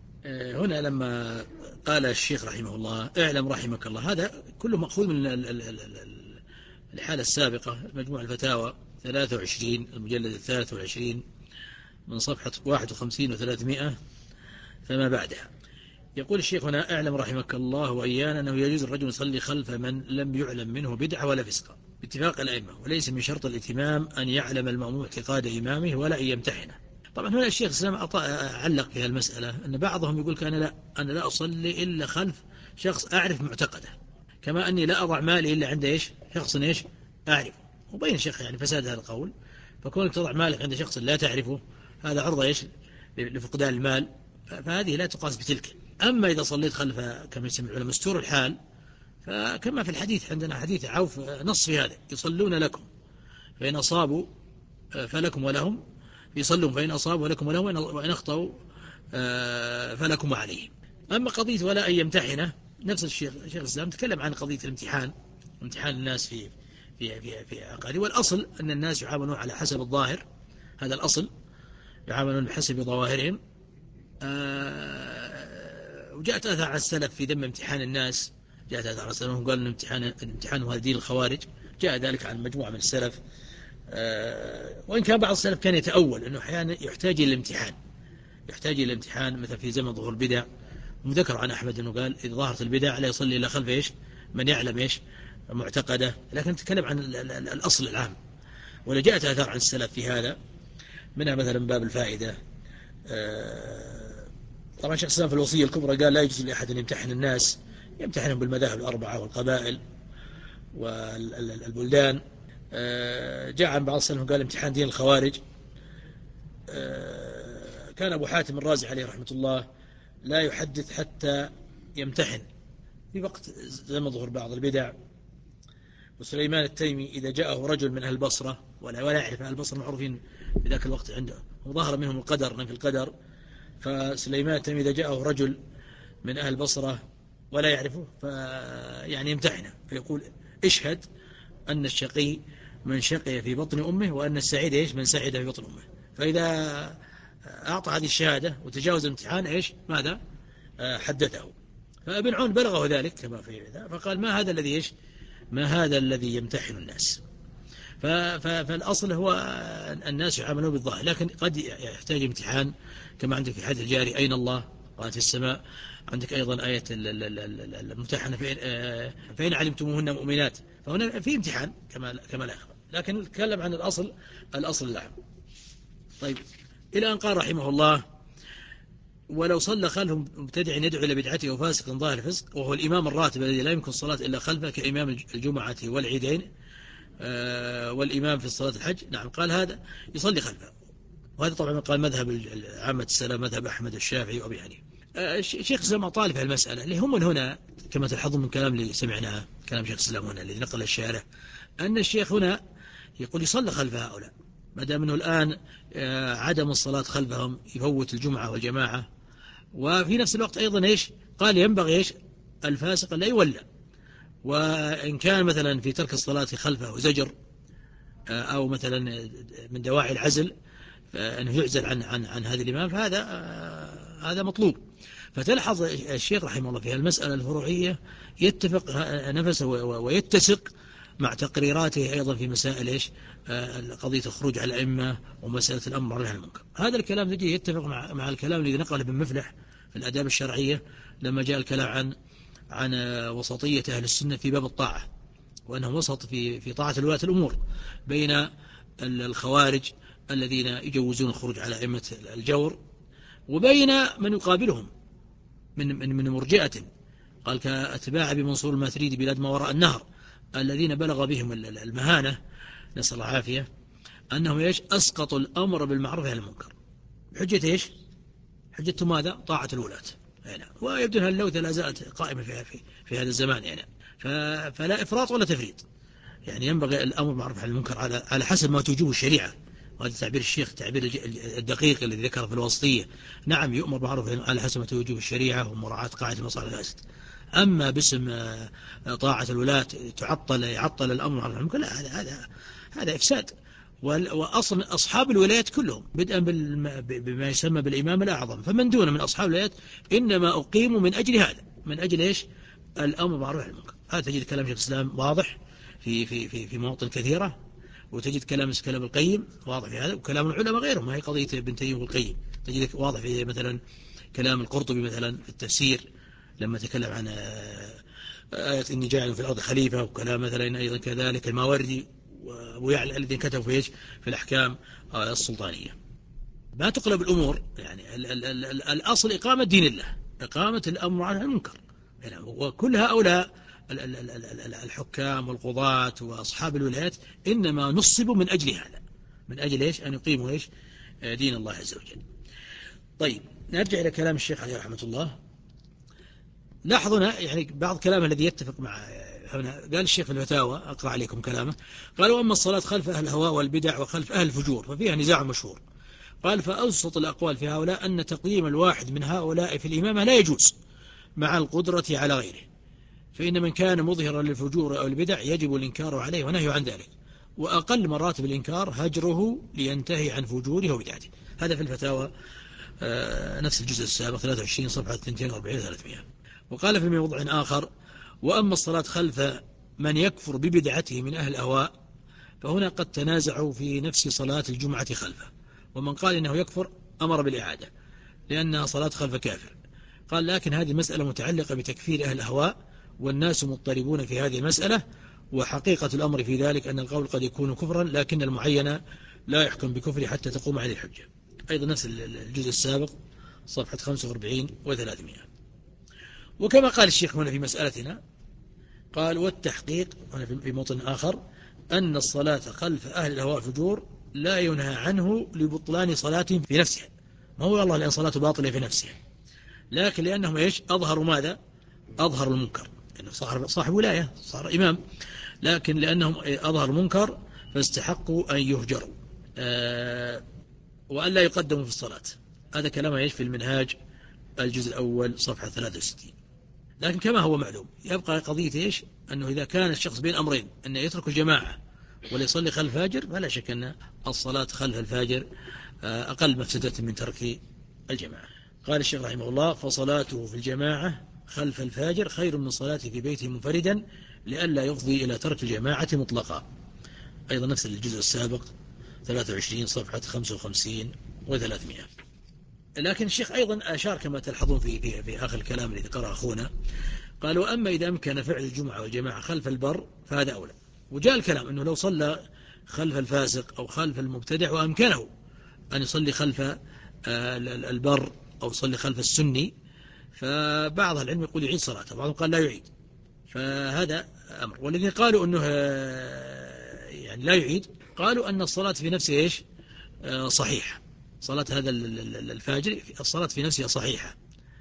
هنا لما قال الشيخ رحمه الله اعلم رحمك الله، هذا كله مأخوذ من الحالة السابقة، مجموع الفتاوى ثلاثة وعشرين المجلد الثالث والعشرين من صفحة واحد وخمسين وثلاثمائة فما بعدها. يقول الشيخ هنا اعلم رحمك الله وإيانا أنه يجوز الرجل يصلي خلف من لم يعلم منه بدعة ولا فسقة باتفاق الأئمة، وليس من شرط الاتمام أن يعلم المأموم اعتقاد إمامه ولا أن يمتحنه. طبعا هنا الشيخ الإسلام علق في المسألة أن بعضهم يقول أنا لا أنا لا أصلي إلا خلف شخص أعرف معتقده، كما أني لا أضع مالي إلا عند إيش شخص إيش أعرفه. وبين الشيخ يعني فساد هذا القول، فكونك تضع مالك عند شخص لا تعرفه هذا عرضة إيش لفقدان المال، فهذه لا تقاس بتلك. أما إذا صليت خلف كما يسمى العلماء مستور الحال، فكما في الحديث عندنا حديث عوف نص في هذا: يصلون لكم فإن أصابوا فلكم ولهم، يصلون فإن أصابوا ولكم ولهم، وإن أخطأوا فلكم وعليهم. أما قضية ولا أن يمتحنه، نفس الشيخ الشيخ الإسلام تكلم عن قضية الامتحان، امتحان الناس في في في في عقائد، والأصل أن الناس يعاملون على حسب الظاهر، هذا الأصل يعاملون بحسب ظواهرهم. وجاءت آثار عن السلف في ذم امتحان الناس، جاءت آثار عن السلف قال أن امتحان الامتحان هو دين الخوارج، جاء ذلك عن مجموعة من السلف، وإن كان بعض السلف كان يتأول أنه أحيانا يحتاج إلى الامتحان، يحتاج إلى الامتحان مثل في زمن ظهور البدع. وذكر عن أحمد أنه قال إذا ظهرت البدع لا يصلي إلا خلف إيش من يعلم إيش معتقده، لكن نتكلم عن الأصل العام. ولا جاءت آثار عن السلف في هذا، منها مثلا باب الفائدة. طبعا شيخ الإسلام في الوصية الكبرى قال لا يجوز لأحد أن يمتحن الناس، يمتحنهم بالمذاهب الأربعة والقبائل والبلدان. جاء عن بعض السلف قال امتحان دين الخوارج. كان أبو حاتم الرازي عليه رحمة الله لا يحدث حتى يمتحن في وقت زمن ظهور بعض البدع. وسليمان التيمي إذا جاءه رجل من أهل البصرة ولا ولا يعرف أهل البصرة معروفين في ذاك الوقت عنده وظهر منهم القدر نفي القدر، فسليمان التيمي إذا جاءه رجل من أهل البصرة ولا يعرفه فيعني يمتحنه فيقول اشهد أن الشقي من شقي في بطن أمه وأن السعيد إيش من سعيد في بطن أمه. فإذا أعطى هذه الشهادة وتجاوز الامتحان إيش ماذا حدثه. فابن عون بلغه ذلك كما في ذا، فقال ما هذا الذي إيش ما هذا الذي يمتحن الناس. فالأصل هو الناس يعاملون بالظاهر، لكن قد يحتاج امتحان كما عندك في حديث الجاري أين الله قالت في السماء. عندك أيضا آية الممتحنة فإن علمتموهن مؤمنات، فهنا في امتحان كما كما لا يخفى، لكن نتكلم عن الأصل الأصل العام. طيب إلى أن قال رحمه الله ولو صلى خلفه مبتدع يدعو إلى بدعته وفاسق ظاهر الفسق وهو الإمام الراتب الذي لا يمكن الصلاة إلا خلفه كإمام الجمعة والعيدين والإمام في الصلاة الحج، نعم قال هذا يصلي خلفه. وهذا طبعا قال مذهب عامة السلام مذهب أحمد الشافعي وأبي حنيفة. الشيخ الإسلام طالب في المسألة اللي هم من هنا كما تلحظون من كلام اللي سمعناه كلام شيخ الإسلام هنا الذي نقل الشارع أن الشيخ هنا يقول يصلي خلف هؤلاء ما دام أنه الآن عدم الصلاة خلفهم يفوت الجمعة والجماعة. وفي نفس الوقت أيضا إيش قال ينبغي إيش الفاسق لا يولى، وإن كان مثلا في ترك الصلاة خلفه زجر أو مثلا من دواعي العزل أنه يعزل عن عن عن هذا الإمام فهذا هذا مطلوب. فتلحظ الشيخ رحمه الله في المسألة الفروعية يتفق نفسه ويتسق مع تقريراته أيضا في مسائل إيش قضية الخروج على الأئمة ومسألة الأمر بالمعروف والنهي عن المنكر. هذا الكلام تجي يتفق مع مع الكلام الذي نقله ابن مفلح في الآداب الشرعية لما جاء الكلام عن عن وسطية أهل السنة في باب الطاعة، وأنهم وسط في في طاعة ولاة الأمور بين الخوارج الذين يجوزون الخروج على أئمة الجور وبين من يقابلهم من من من مرجئة قال كأتباع بمنصور الماتريدي بلاد ما وراء النهر الذين بلغ بهم المهانة نسأل الله العافية أنهم إيش أسقطوا الأمر بالمعروف والنهي عن المنكر حجة إيش حجة ماذا طاعة الولاة يعني. ويبدو أن اللوثة لا زالت قائمة في في, في هذا الزمان يعني. فلا إفراط ولا تفريط يعني ينبغي الأمر بالمعروف والنهي عن المنكر على على حسب ما توجبه الشريعة. وهذا تعبير الشيخ تعبير الدقيق الذي ذكره في الوسطية. نعم يؤمر بالمعروف على حسب ما توجبه الشريعة ومراعاة قاعدة المصالح الفاسد. أما باسم طاعة الولاة تعطل يعطل الأمر بالمعروف والنهي عن المنكر لا هذا هذا هذا إفساد. وأصل أصحاب الولايات كلهم بدءا بما يسمى بالإمام الأعظم فمن دون من أصحاب الولايات إنما أقيموا من أجل هذا من أجل إيش الأمر بالمعروف والنهي عن المنكر. هذا تجد كلام شيخ الإسلام واضح في في في في مواطن كثيرة، وتجد كلام كلام القيم واضح في هذا، وكلام العلماء غيرهم. هي قضية ابن تيمية والقيم تجد واضح في مثلا كلام القرطبي مثلا في التفسير لما تكلم عن آية إني جاعل في الأرض خليفة، وكلام مثلا أيضا كذلك الماوردي وأبو يعلى الذين كتبوا في إيش في الأحكام السلطانية. ما تقلب الأمور يعني ال ال ال ال الأصل إقامة دين الله إقامة الأمر عن المنكر يعني. وكل هؤلاء الحكام والقضاة وأصحاب الولايات إنما نصبوا من أجل هذا من أجل إيش أن يقيموا إيش دين الله عز وجل. طيب نرجع إلى كلام الشيخ عليه رحمة الله. لاحظنا يعني بعض كلامه الذي يتفق مع قال الشيخ في الفتاوى أقرأ عليكم كلامه قال وأما الصلاة خلف أهل الهواء والبدع وخلف أهل الفجور ففيها نزاع مشهور. قال فأوسط الأقوال في هؤلاء أن تقديم الواحد من هؤلاء في الإمامة لا يجوز مع القدرة على غيره، فإن من كان مظهرا للفجور أو البدع يجب الإنكار عليه ونهي عن ذلك، وأقل مراتب الإنكار هجره لينتهي عن فجوره وبدعته. هذا في الفتاوى نفس الجزء السابق ثلاثة وعشرين صفحة اثنين وأربعين ثلاثمائة. وقال في موضع آخر وأما الصلاة خلف من يكفر ببدعته من أهل الأهواء فهنا قد تنازعوا في نفس صلاة الجمعة خلفه، ومن قال إنه يكفر أمر بالإعادة لأنها صلاة خلف كافر. قال لكن هذه المسألة متعلقة بتكفير أهل الأهواء والناس مضطربون في هذه المسألة، وحقيقة الأمر في ذلك أن القول قد يكون كفرا لكن المعين لا يحكم بكفره حتى تقوم عليه الحجة. أيضا نفس الجزء السابق صفحة خمسة وأربعين وثلاثمائة. وكما قال الشيخ هنا في مسألتنا قال والتحقيق هنا في موطن آخر أن الصلاة خلف أهل الهواء فجور لا ينهى عنه لبطلان صلاتهم في نفسها، ما هو الله لأن صلاته باطلة في نفسها، لكن لأنهم إيش أظهروا ماذا؟ أظهروا المنكر، إنه صار صاحب ولاية صار إمام، لكن لأنهم أظهروا المنكر فاستحقوا أن يهجروا أه وأن لا يقدموا في الصلاة. هذا كلام إيش في المنهاج الجزء الأول صفحة ثلاثة وستين. لكن كما هو معلوم يبقى قضية إيش أنه إذا كان الشخص بين أمرين أنه يترك الجماعة ولا يصلي خلف الفاجر فلا شك أن الصلاة خلف الفاجر أقل مفسدة من ترك الجماعة. قال الشيخ رحمه الله فصلاته في الجماعة خلف الفاجر خير من صلاته في بيته منفردا لئلا يفضي إلى ترك الجماعة مطلقا. أيضا نفس الجزء السابق ثلاثة وعشرين صفحة خمسة وخمسين وثلاثمائة. لكن الشيخ أيضا أشار كما تلحظون في, في, في آخر الكلام الذي قرأ أخونا قال وأما إذا أمكن فعل الجمعة والجماعة خلف البر فهذا أولى. وجاء الكلام أنه لو صلى خلف الفاسق أو خلف المبتدع وأمكنه أن يصلي خلف البر أو يصلي خلف السني فبعض العلم يقول يعيد صلاته، بعضهم قال لا يعيد، فهذا أمر. والذين قالوا أنه يعني لا يعيد قالوا أن الصلاة في نفسه إيش صحيح، صلاة هذا الفاجر الصلاة في نفسها صحيحة.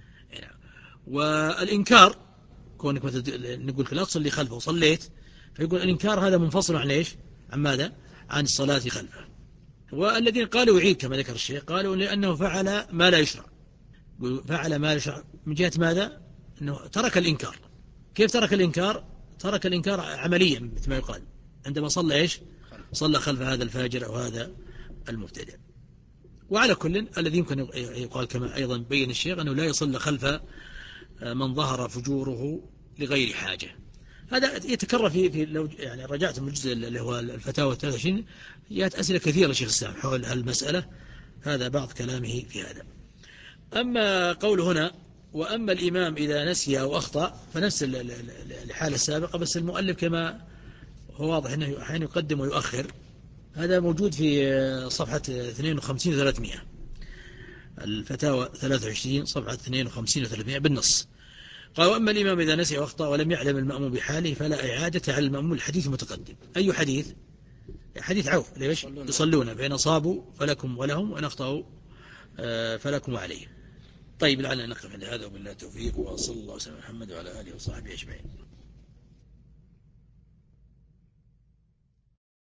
والإنكار كونك مثلا نقول لا تصلي خلفه وصليت فيقول الإنكار هذا منفصل عن إيش عن ماذا عن الصلاة خلفه. والذين قالوا يعيد كما ذكر الشيخ قالوا لأنه فعل ما لا يشرع، فعل ما لا يشرع من جهة ماذا أنه ترك الإنكار. كيف ترك الإنكار؟ ترك الإنكار عمليا مثل ما يقال عندما صلى إيش صلى خلف هذا الفاجر أو هذا المبتدع. وعلى كل الذي يمكن يقال كما أيضا بين الشيخ أنه لا يصلى خلف من ظهر فجوره لغير حاجة. هذا يتكرر في, في لو يعني رجعت من الجزء اللي هو الفتاوى ثلاثة وعشرين جاءت أسئلة كثيرة لشيخ الإسلام حول المسألة، هذا بعض كلامه في هذا. أما قول هنا وأما الإمام إذا نسي أو أخطأ فنفس الحالة السابقة، بس المؤلف كما هو واضح أنه أحيانا يقدم ويؤخر، هذا موجود في صفحة اثنين وخمسين وثلاثمائة الفتاوى ثلاثة وعشرين صفحة اثنين وخمسين وثلاثمائة بالنص. قال وأما الإمام إذا نسي واخطأ ولم يعلم المأموم بحاله فلا إعادة على المأموم الحديث المتقدم. أي حديث؟ حديث عوف ليش يصلون فإن صابوا فلكم ولهم وإن أخطأوا فلكم وعليهم. طيب لعلنا نقف عند هذا وبالله التوفيق وصلى الله وسلم على محمد وعلى آله وصحبه أجمعين.